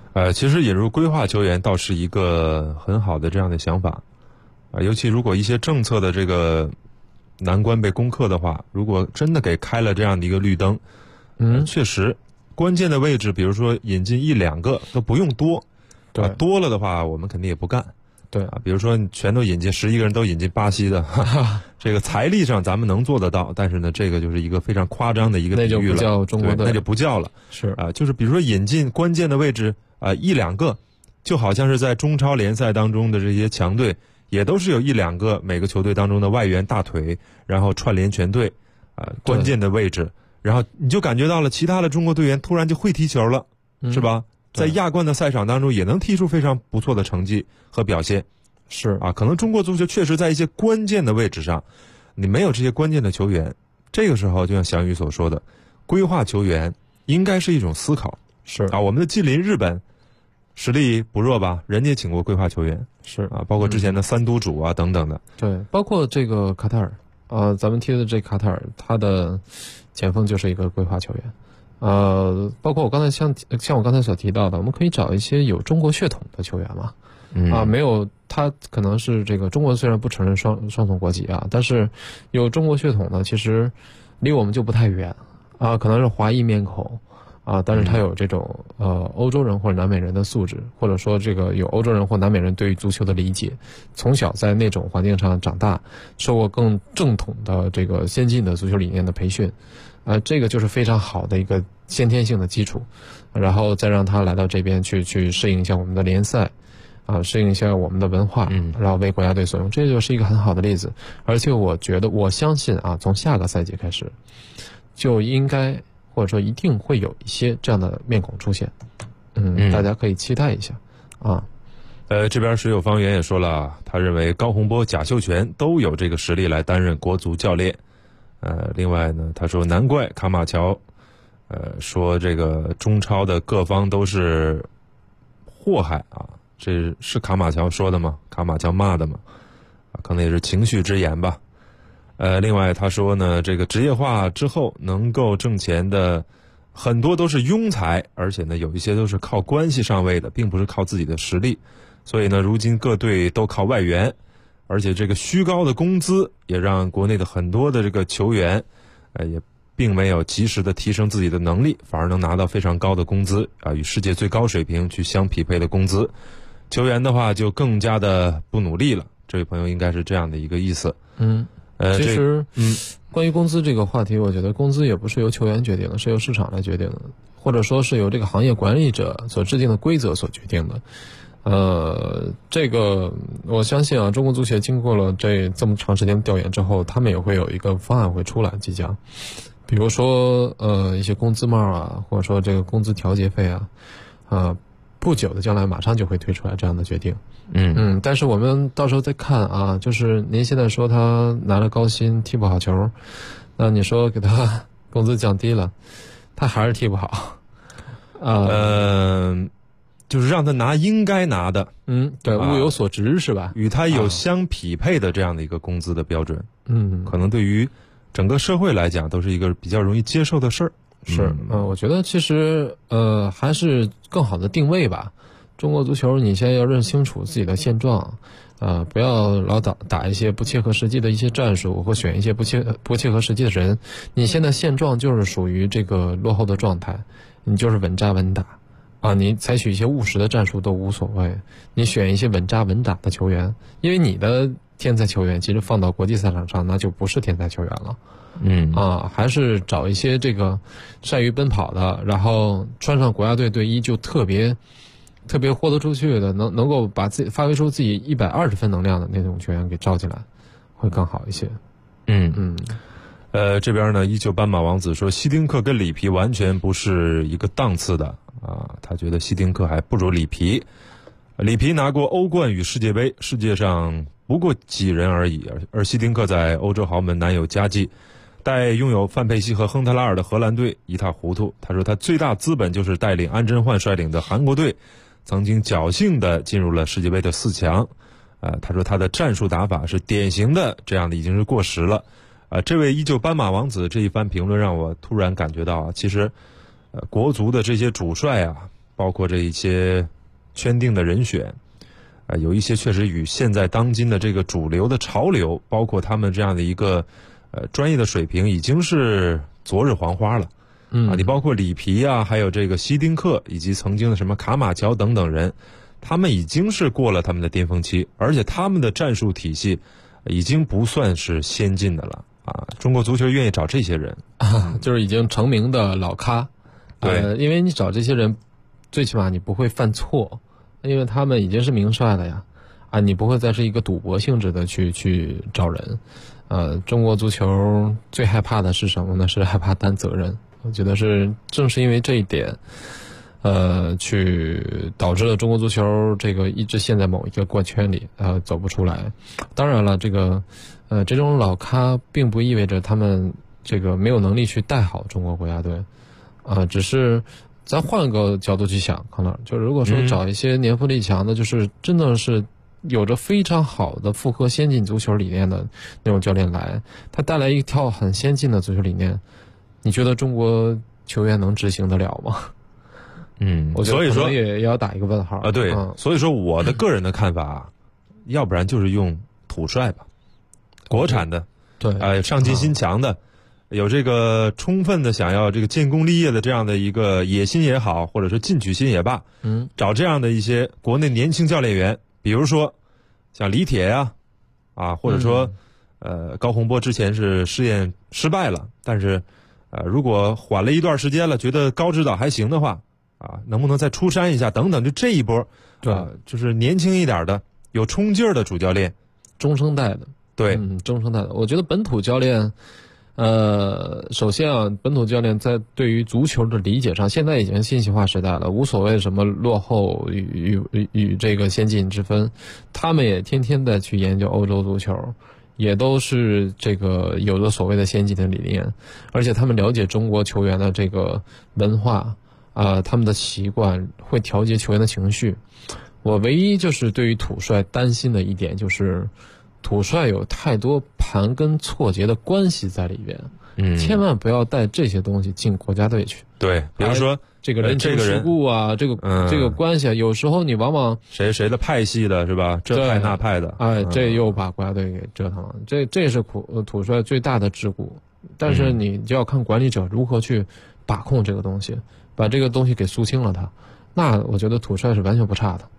其实引入规划球员倒是一个很好的这样的想法，尤其如果一些政策的这个难关被攻克的话，如果真的给开了这样的一个绿灯，确实关键的位置，比如说引进1-2个都不用多， 对， 多了的话我们肯定也不干。 对比如说你全都引进11个人都引进巴西的，这个财力上咱们能做得到，但是呢，这个就是一个非常夸张的一个比喻了， 那就不叫中国队， 那就不叫了。 是就是比如说引进关键的位置1-2个，就好像是在中超联赛当中的这些强队，也都是有1-2个每个球队当中的外援大腿，然后串联全队关键的位置，然后你就感觉到了其他的中国队员突然就会踢球了，是吧？在亚冠的赛场当中也能踢出非常不错的成绩和表现。 是可能中国足球确实在一些关键的位置上，你没有这些关键的球员，这个时候就像翔宇所说的，规划球员应该是一种思考。 是我们的近邻日本实力不弱吧，人家也请过规划球员， 是包括之前的三都主等等的。 对，包括这个卡塔尔咱们踢的这卡塔尔，他的前锋就是一个规划球员。包括我刚才像我刚才所提到的，我们可以找一些有中国血统的球员嘛。没有他可能是这个中国虽然不承认双重国籍但是有中国血统的，其实离我们就不太远可能是华裔面孔但是他有这种欧洲人或者南美人的素质，或者说这个有欧洲人或南美人对于足球的理解，从小在那种环境上长大，受过更正统的这个先进的足球理念的培训。这个就是非常好的一个先天性的基础，然后再让他来到这边去适应一下我们的联赛适应一下我们的文化，然后为国家队所用，这就是一个很好的例子。而且我相信从下个赛季开始就应该或者说一定会有一些这样的面孔出现，大家可以期待一下这边水有方圆也说了，他认为高洪波、贾秀全都有这个实力来担任国足教练。另外呢，他说难怪卡马乔说这个中超的各方都是祸害这是卡马乔说的吗？卡马乔骂的吗？可能也是情绪之言吧。另外他说呢，这个职业化之后能够挣钱的很多都是庸才，而且呢有一些都是靠关系上位的，并不是靠自己的实力。所以呢，如今各队都靠外援，而且这个虚高的工资也让国内的很多的这个球员也并没有及时的提升自己的能力，反而能拿到非常高的工资与世界最高水平去相匹配的工资。球员的话就更加的不努力了，这位朋友应该是这样的一个意思。 其实关于工资这个话题，我觉得工资也不是由球员决定的，是由市场来决定的，或者说是由这个行业管理者所制定的规则所决定的。这个我相信中国足协经过了这么长时间调研之后，他们也会有一个方案会出来，即将比如说一些工资帽或者说这个工资调节费不久的将来马上就会推出来这样的决定。但是我们到时候再看就是您现在说他拿了高薪踢不好球，那你说给他工资降低了，他还是踢不好就是让他拿应该拿的对，物有所值是吧， 与他有相匹配的这样的一个工资的标准。可能对于整个社会来讲都是一个比较容易接受的事儿。 是我觉得其实还是更好的定位吧。中国足球你现在要认清楚自己的现状不要老打一些不切合实际的一些战术，或选一些不切合实际的人。你现在现状就是属于这个落后的状态，你就是稳扎稳打你采取一些务实的战术都无所谓，你选一些稳扎稳打的球员，因为你的天才球员其实放到国际赛场上那就不是天才球员了。还是找一些这个善于奔跑的，然后穿上国家队队衣就特别豁得出去的，能够把自己发挥出自己120分能量的那种球员给招进来，会更好一些。 这边呢依旧斑马王子说希丁克跟里皮完全不是一个档次的他觉得希丁克还不如里皮。里皮拿过欧冠与世界杯，世界上不过几人而已，而希丁克在欧洲豪门难有佳绩，待拥有范佩西和亨特拉尔的荷兰队一塌糊涂。他说他最大资本就是带领安贞焕率领的韩国队曾经侥幸的进入了世界杯的4强。他说他的战术打法是典型的这样的已经是过时了。这位依旧斑马王子这一番评论让我突然感觉到其实国足的这些主帅包括这一些圈定的人选，有一些确实与现在当今的这个主流的潮流，包括他们这样的一个专业的水平，已经是昨日黄花了。你包括里皮啊，还有这个希丁克，以及曾经的什么卡马乔等等人，他们已经是过了他们的巅峰期，而且他们的战术体系已经不算是先进的了啊。中国足球愿意找这些人就是已经成名的老咖。 对， 因为你找这些人，最起码你不会犯错，因为他们已经是名帅了呀。你不会再是一个赌博性质的去找人。中国足球最害怕的是什么呢？是害怕担责任。我觉得正是因为这一点，去导致了中国足球这个一直陷在某一个怪圈里，走不出来。当然了，这种老咖并不意味着他们这个没有能力去带好中国国家队，只是咱换个角度去想，康乐，就如果说找一些年富力强的，就是真的是有着非常好的符合先进足球理念的那种教练来，他带来一套很先进的足球理念，你觉得中国球员能执行得了吗？我觉得所以说也要打一个问号啊。对，所以说我的个人的看法，要不然就是用土帅吧，国产的， 对， 上进心强的，有这个充分的想要这个建功立业的这样的一个野心也好，或者说进取心也罢，找这样的一些国内年轻教练员，比如说像李铁呀，或者说高洪波之前是试验失败了，但是如果缓了一段时间了，觉得高指导还行的话，能不能再出山一下等等，就这一波，就是年轻一点的有冲劲儿的主教练， 中生代的， 对， 中生代的。我觉得本土教练，首先本土教练在对于足球的理解上，现在已经信息化时代了，无所谓什么落后与这个先进之分，他们也天天的去研究欧洲足球，也都是这个有着所谓的先进的理念，而且他们了解中国球员的这个文化他们的习惯，会调节球员的情绪。我唯一就是对于土帅担心的一点就是，土帅有太多盘根错节的关系在里边，千万不要带这些东西进国家队去。 对，比如说这个人情世故这个关系有时候你往往谁的派系的是吧？这派那派的， 这又把国家队给折腾了。这是土帅最大的桎梏，但是你就要看管理者如何去把控这个东西，把这个东西给肃清了它。那我觉得土帅是完全不差的。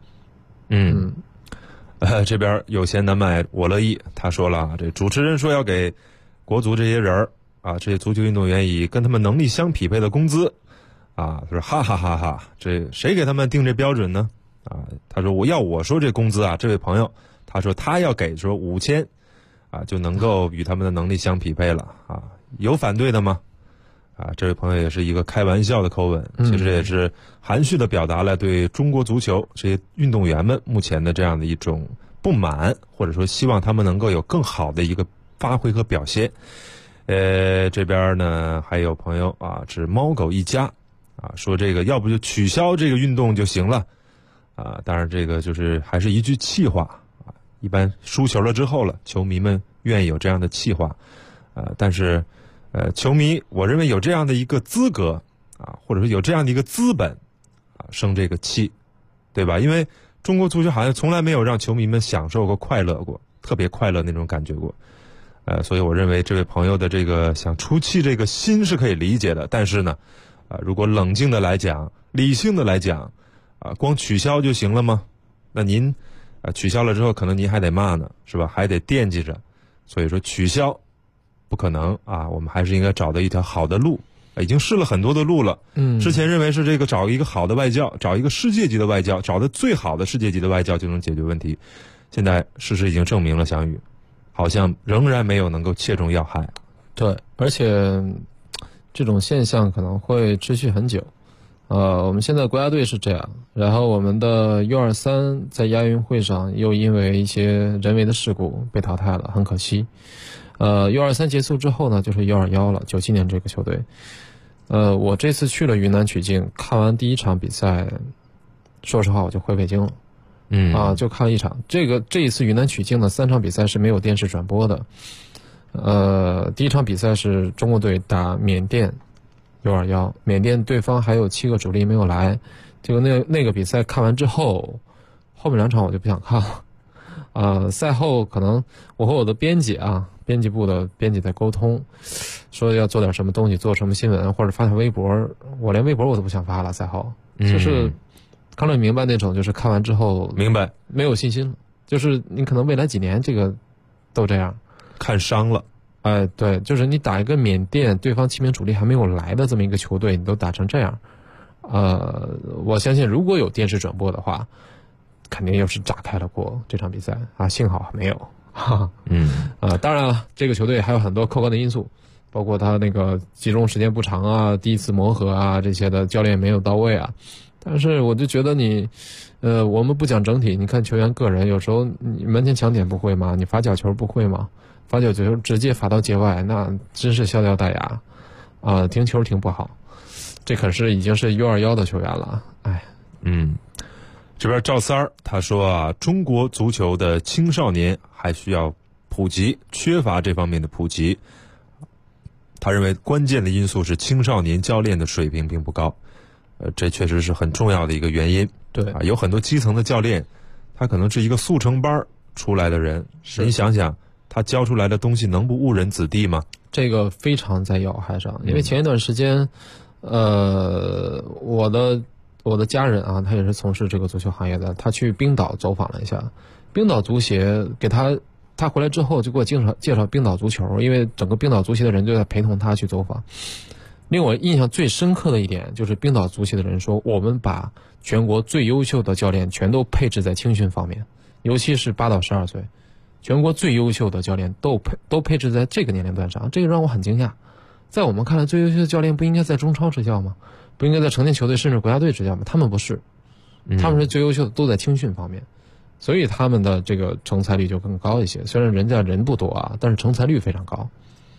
这边有钱难买我乐意，他说了，这主持人说要给国足这些人这些足球运动员以跟他们能力相匹配的工资他说哈哈哈哈，这谁给他们定这标准呢？他说我说这工资这位朋友，他说他要给说5000就能够与他们的能力相匹配了有反对的吗？这位朋友也是一个开玩笑的口吻，其实也是含蓄的表达了对中国足球这些运动员们目前的这样的一种不满，或者说希望他们能够有更好的一个发挥和表现。这边呢还有朋友是猫狗一家说这个要不就取消这个运动就行了当然这个就是还是一句气话一般输球了之后了，球迷们愿意有这样的气话但是球迷我认为有这样的一个资格或者说有这样的一个资本生这个气，对吧？因为中国足球好像从来没有让球迷们享受过快乐过，特别快乐那种感觉过。所以我认为这位朋友的这个想出气这个心是可以理解的，但是呢如果冷静的来讲，理性的来讲光取消就行了吗？那您取消了之后可能您还得骂呢，是吧？还得惦记着，所以说取消不可能我们还是应该找到一条好的路，已经试了很多的路了。之前认为是这个找一个好的外教，找一个世界级的外教，找的最好的世界级的外教就能解决问题。现在事实已经证明了，翔宇好像仍然没有能够切中要害。 对，而且这种现象可能会持续很久。我们现在国家队是这样，然后我们的U23在亚运会上又因为一些人为的事故被淘汰了，很可惜。U23结束之后呢，就是U21了，97年这个球队。我这次去了云南曲靖，看完第一场比赛，说实话我就回北京了。就看了一场。这一次云南曲靖的3场比赛是没有电视转播的。第一场比赛是中国队打缅甸U21，缅甸对方还有7个主力没有来， 结果那个比赛看完之后，后面2场我就不想看了。赛后可能我和我的编辑部的编辑在沟通，说要做点什么东西，做什么新闻或者发条微博，我连微博我都不想发了。赛后就是康乐明白那种，就是看完之后明白没有信心了，就是你可能未来几年这个都这样， 看伤了。 对，就是你打一个缅甸对方7名主力还没有来的这么一个球队，你都打成这样，我相信如果有电视转播的话，肯定又是炸开了锅这场比赛幸好没有。当然了，这个球队还有很多客观的因素，包括他那个集中时间不长第一次磨合这些的，教练没有到位但是我就觉得我们不讲整体，你看球员个人，有时候你门前抢点不会吗？你罚角球不会吗？罚角球直接罚到界外，那真是笑掉大牙停球停不好，这可是已经是U21的球员了。 这边赵三儿他说中国足球的青少年还需要普及，缺乏这方面的普及。他认为关键的因素是青少年教练的水平并不高，这确实是很重要的一个原因。 对有很多基层的教练，他可能是一个速成班出来的人，你想想他教出来的东西能不误人子弟吗？ 这个非常在要害上，因为前一段时间，我的家人他也是从事这个足球行业的，他去冰岛走访了一下，冰岛足协给他回来之后就给我介绍冰岛足球，因为整个冰岛足协的人就在陪同他去走访。令我印象最深刻的一点就是冰岛足协的人说，我们把全国最优秀的教练全都配置在青训方面，尤其是8到12岁。全国最优秀的教练都配置在这个年龄段上，这个让我很惊讶。在我们看来，最优秀的教练不应该在中超执教吗？不应该在成年球队甚至国家队执教吗？他们不是，他们是最优秀的都在青训方面，所以他们的这个成才率就更高一些。虽然人家人不多但是成才率非常高。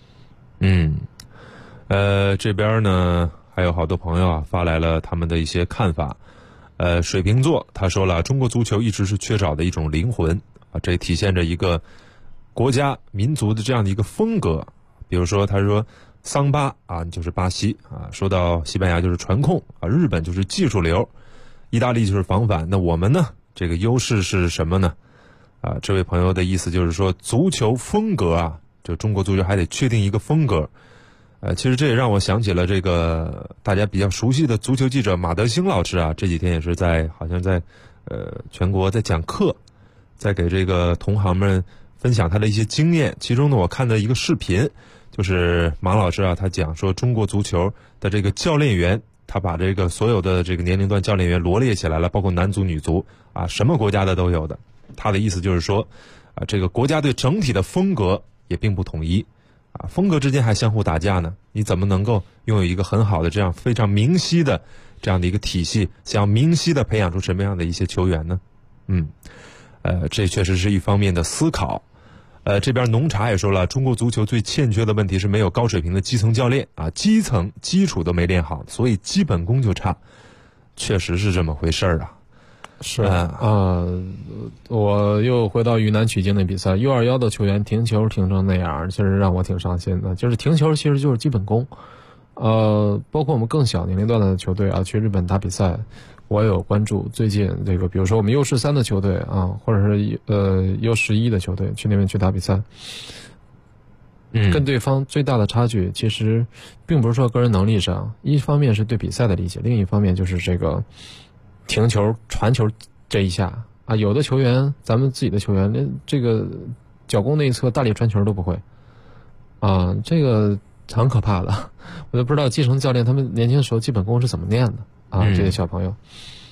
这边呢还有好多朋友发来了他们的一些看法。水瓶座他说了，中国足球一直是缺少的一种灵魂这体现着一个国家民族的这样的一个风格。比如说他说桑巴就是巴西说到西班牙就是传控日本就是技术流，意大利就是防反，那我们呢这个优势是什么呢？这位朋友的意思就是说足球风格就中国足球还得确定一个风格。其实这也让我想起了这个大家比较熟悉的足球记者马德兴老师这几天也是好像在全国在讲课，在给这个同行们分享他的一些经验。其中呢我看到一个视频，就是马老师他讲说中国足球的这个教练员，他把这个所有的这个年龄段教练员罗列起来了，包括男足女足什么国家的都有的。他的意思就是说这个国家队整体的风格也并不统一风格之间还相互打架呢，你怎么能够拥有一个很好的这样非常明晰的这样的一个体系，想要明晰的培养出什么样的一些球员呢？这确实是一方面的思考。这边农茶也说了，中国足球最欠缺的问题是没有高水平的基层教练基层基础都没练好，所以基本功就差，确实是这么回事是我又回到云南取经的比赛，U21的球员停球停成那样，其实让我挺伤心的。就是停球其实就是基本功，包括我们更小年龄段的球队去日本打比赛，我也有关注。最近这个，比如说我们U13的球队或者是U11的球队去那边去打比赛，跟对方最大的差距其实并不是说个人能力上，一方面是对比赛的理解，另一方面就是这个停球传球这一下有的球员，咱们自己的球员连这个脚弓内侧大力传球都不会这个很可怕的。我都不知道基层教练他们年轻的时候基本功是怎么练的这些小朋友。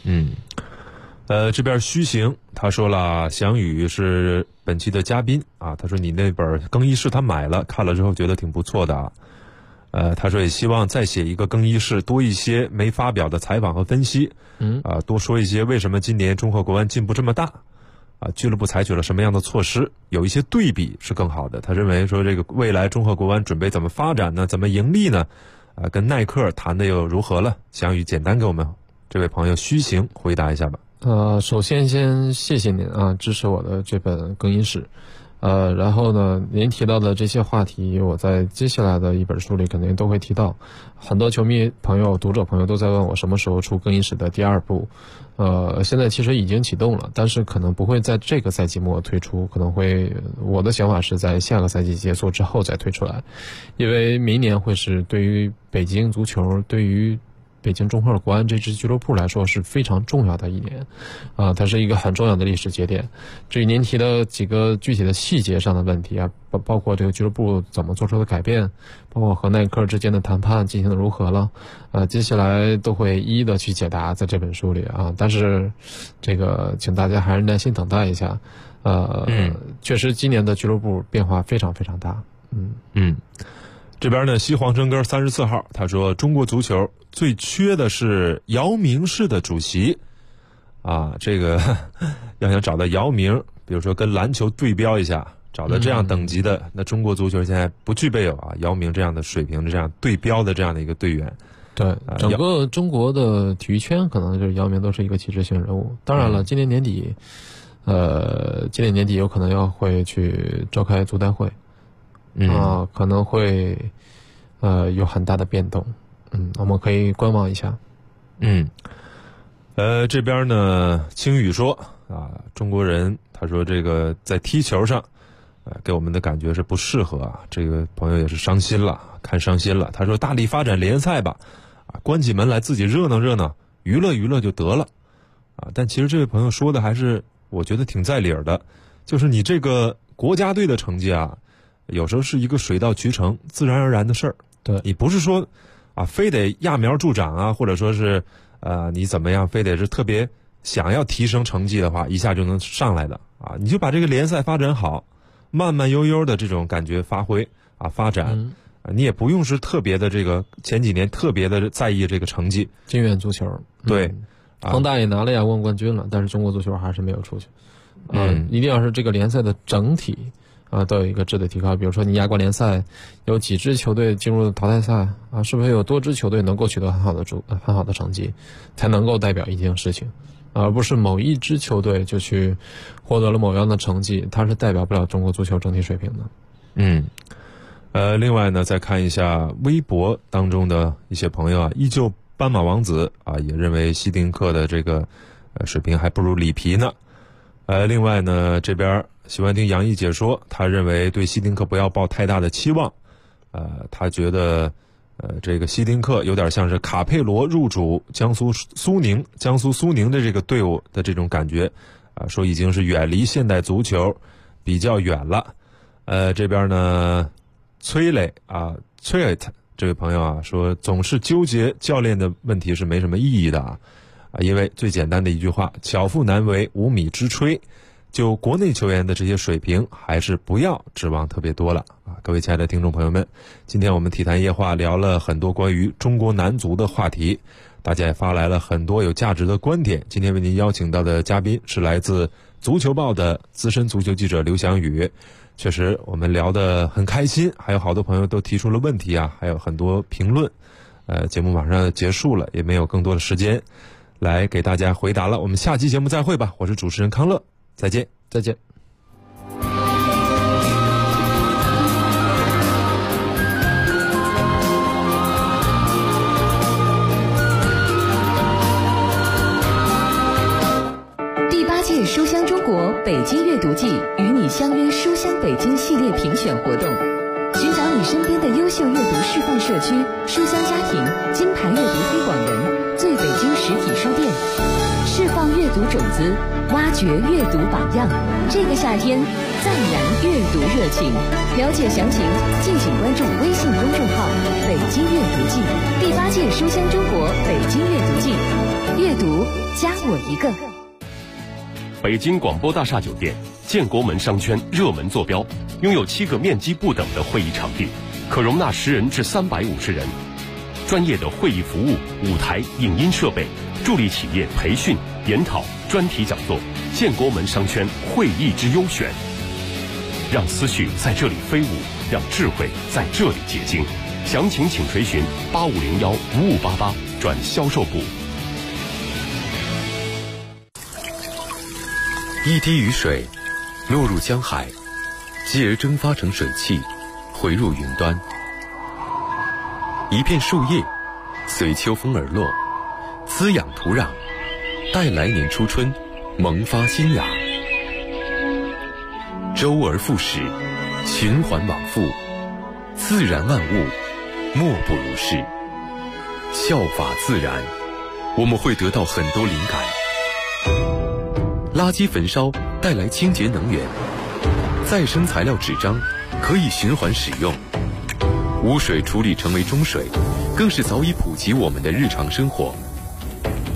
这边虚行他说了，翔宇是本期的嘉宾他说你那本更衣室他买了，看了之后觉得挺不错的他说也希望再写一个更衣室，多一些没发表的采访和分析多说一些为什么今年中赫国安进步这么大俱乐部采取了什么样的措施，有一些对比是更好的。他认为说这个未来中赫国安准备怎么发展呢，怎么盈利呢跟耐克谈的又如何了？翔宇简单给我们这位朋友虚行回答一下吧。 首先谢谢您支持我的这本更衣室。 然后呢，您提到的这些话题，我在接下来的一本书里肯定都会提到。很多球迷朋友、读者朋友都在问我什么时候出更衣室的第2部。现在其实已经启动了，但是可能不会在这个赛季末推出，可能会，我的想法是在下个赛季结束之后再推出来，因为明年会是对于北京足球、对于北京中赫国安这支俱乐部来说是非常重要的一年，它是一个很重要的历史节点。至于您提的几个具体的细节上的问题啊，包括这个俱乐部怎么做出的改变，包括和耐克之间的谈判进行的如何了，接下来都会一一的去解答在这本书里啊。但是这个请大家还是耐心等待一下，确实今年的俱乐部变化非常非常大。 这边呢，西黄生哥34号他说，中国足球最缺的是姚明式的主席啊，这个要想找到姚明，比如说跟篮球对标一下，找到这样等级的，那中国足球现在不具备有姚明这样的水平的这样对标的这样的一个队员。 对，整个中国的体育圈可能就是姚明都是一个旗帜性人物。当然了，今年年底有可能要会去召开足代会。可能会有很大的变动，我们可以观望一下。 这边呢，青雨说中国人他说这个在踢球上给我们的感觉是不适合这个朋友也是伤心了，他说大力发展联赛吧，关起门来自己热闹热闹，娱乐娱乐就得了但其实这位朋友说的还是我觉得挺在理儿的，就是你这个国家队的成绩有时候是一个水到渠成、自然而然的事儿。 对， 你不是说非得揠苗助长或者说是你怎么样，非得是特别想要提升成绩的话，一下就能上来的你就把这个联赛发展好，慢慢悠悠的这种感觉发挥发展你也不用是特别的这个前几年特别的在意这个成绩。 金元足球， 对， 恒大也拿了亚冠冠军了，但是中国足球还是没有出去。一定要是这个联赛的整体。都有一个质的提高，比如说你亚冠联赛有几支球队进入淘汰赛是不是有多支球队能够取得很好的成绩，才能够代表一件事情，而不是某一支球队就去获得了某样的成绩，它是代表不了中国足球整体水平的。另外呢，再看一下微博当中的一些朋友依旧斑马王子也认为希丁克的这个水平还不如里皮呢。另外呢，这边喜欢听杨毅解说，他认为对希丁克不要抱太大的期望，他觉得这个希丁克有点像是卡佩罗入主江苏苏宁的这个队伍的这种感觉，说已经是远离现代足球比较远了。这边呢，崔磊这位朋友说总是纠结教练的问题是没什么意义的因为最简单的一句话，巧妇难为无米之炊。就国内球员的这些水平，还是不要指望特别多了各位亲爱的听众朋友们，今天我们体坛夜话聊了很多关于中国男足的话题，大家也发来了很多有价值的观点。今天为您邀请到的嘉宾是来自足球报的资深足球记者刘翔宇。确实我们聊得很开心，还有好多朋友都提出了问题还有很多评论。节目马上结束了，也没有更多的时间来给大家回答了。我们下期节目再会吧，我是主持人康乐，再见。 第8届书香中国北京阅读季与你相约书香北京系列评选活动，寻找你身边的优秀阅读示范社区、书香家庭、金牌阅读推广人、最北京实体书店，释放阅读种子，挖掘阅读榜样。这个夏天暂燃阅读热情，了解详情敬请关注微信公众号北京阅读季。第8届书香中国北京阅读季，阅读加我一个。 北京广播大厦酒店建国门商圈热门坐标，拥有7个面积不等的会议场地，可容纳10人至350人。专业的会议服务、舞台、影音设备，助力企业培训、研讨、专题讲座。建国门商圈会议之优选，让思绪在这里飞舞，让智慧在这里结晶。详情请垂询8501-5588转销售部。一滴雨水落入江海， 继而蒸发成水汽，回入云端。一片树叶随秋风而落，滋养土壤，待来年初春萌发新芽。周而复始，循环往复，自然万物莫不如是。效法自然，我们会得到很多灵感。垃圾焚烧带来清洁能源，再生材料纸张可以循环使用，污水处理成为中水，更是早已普及我们的日常生活。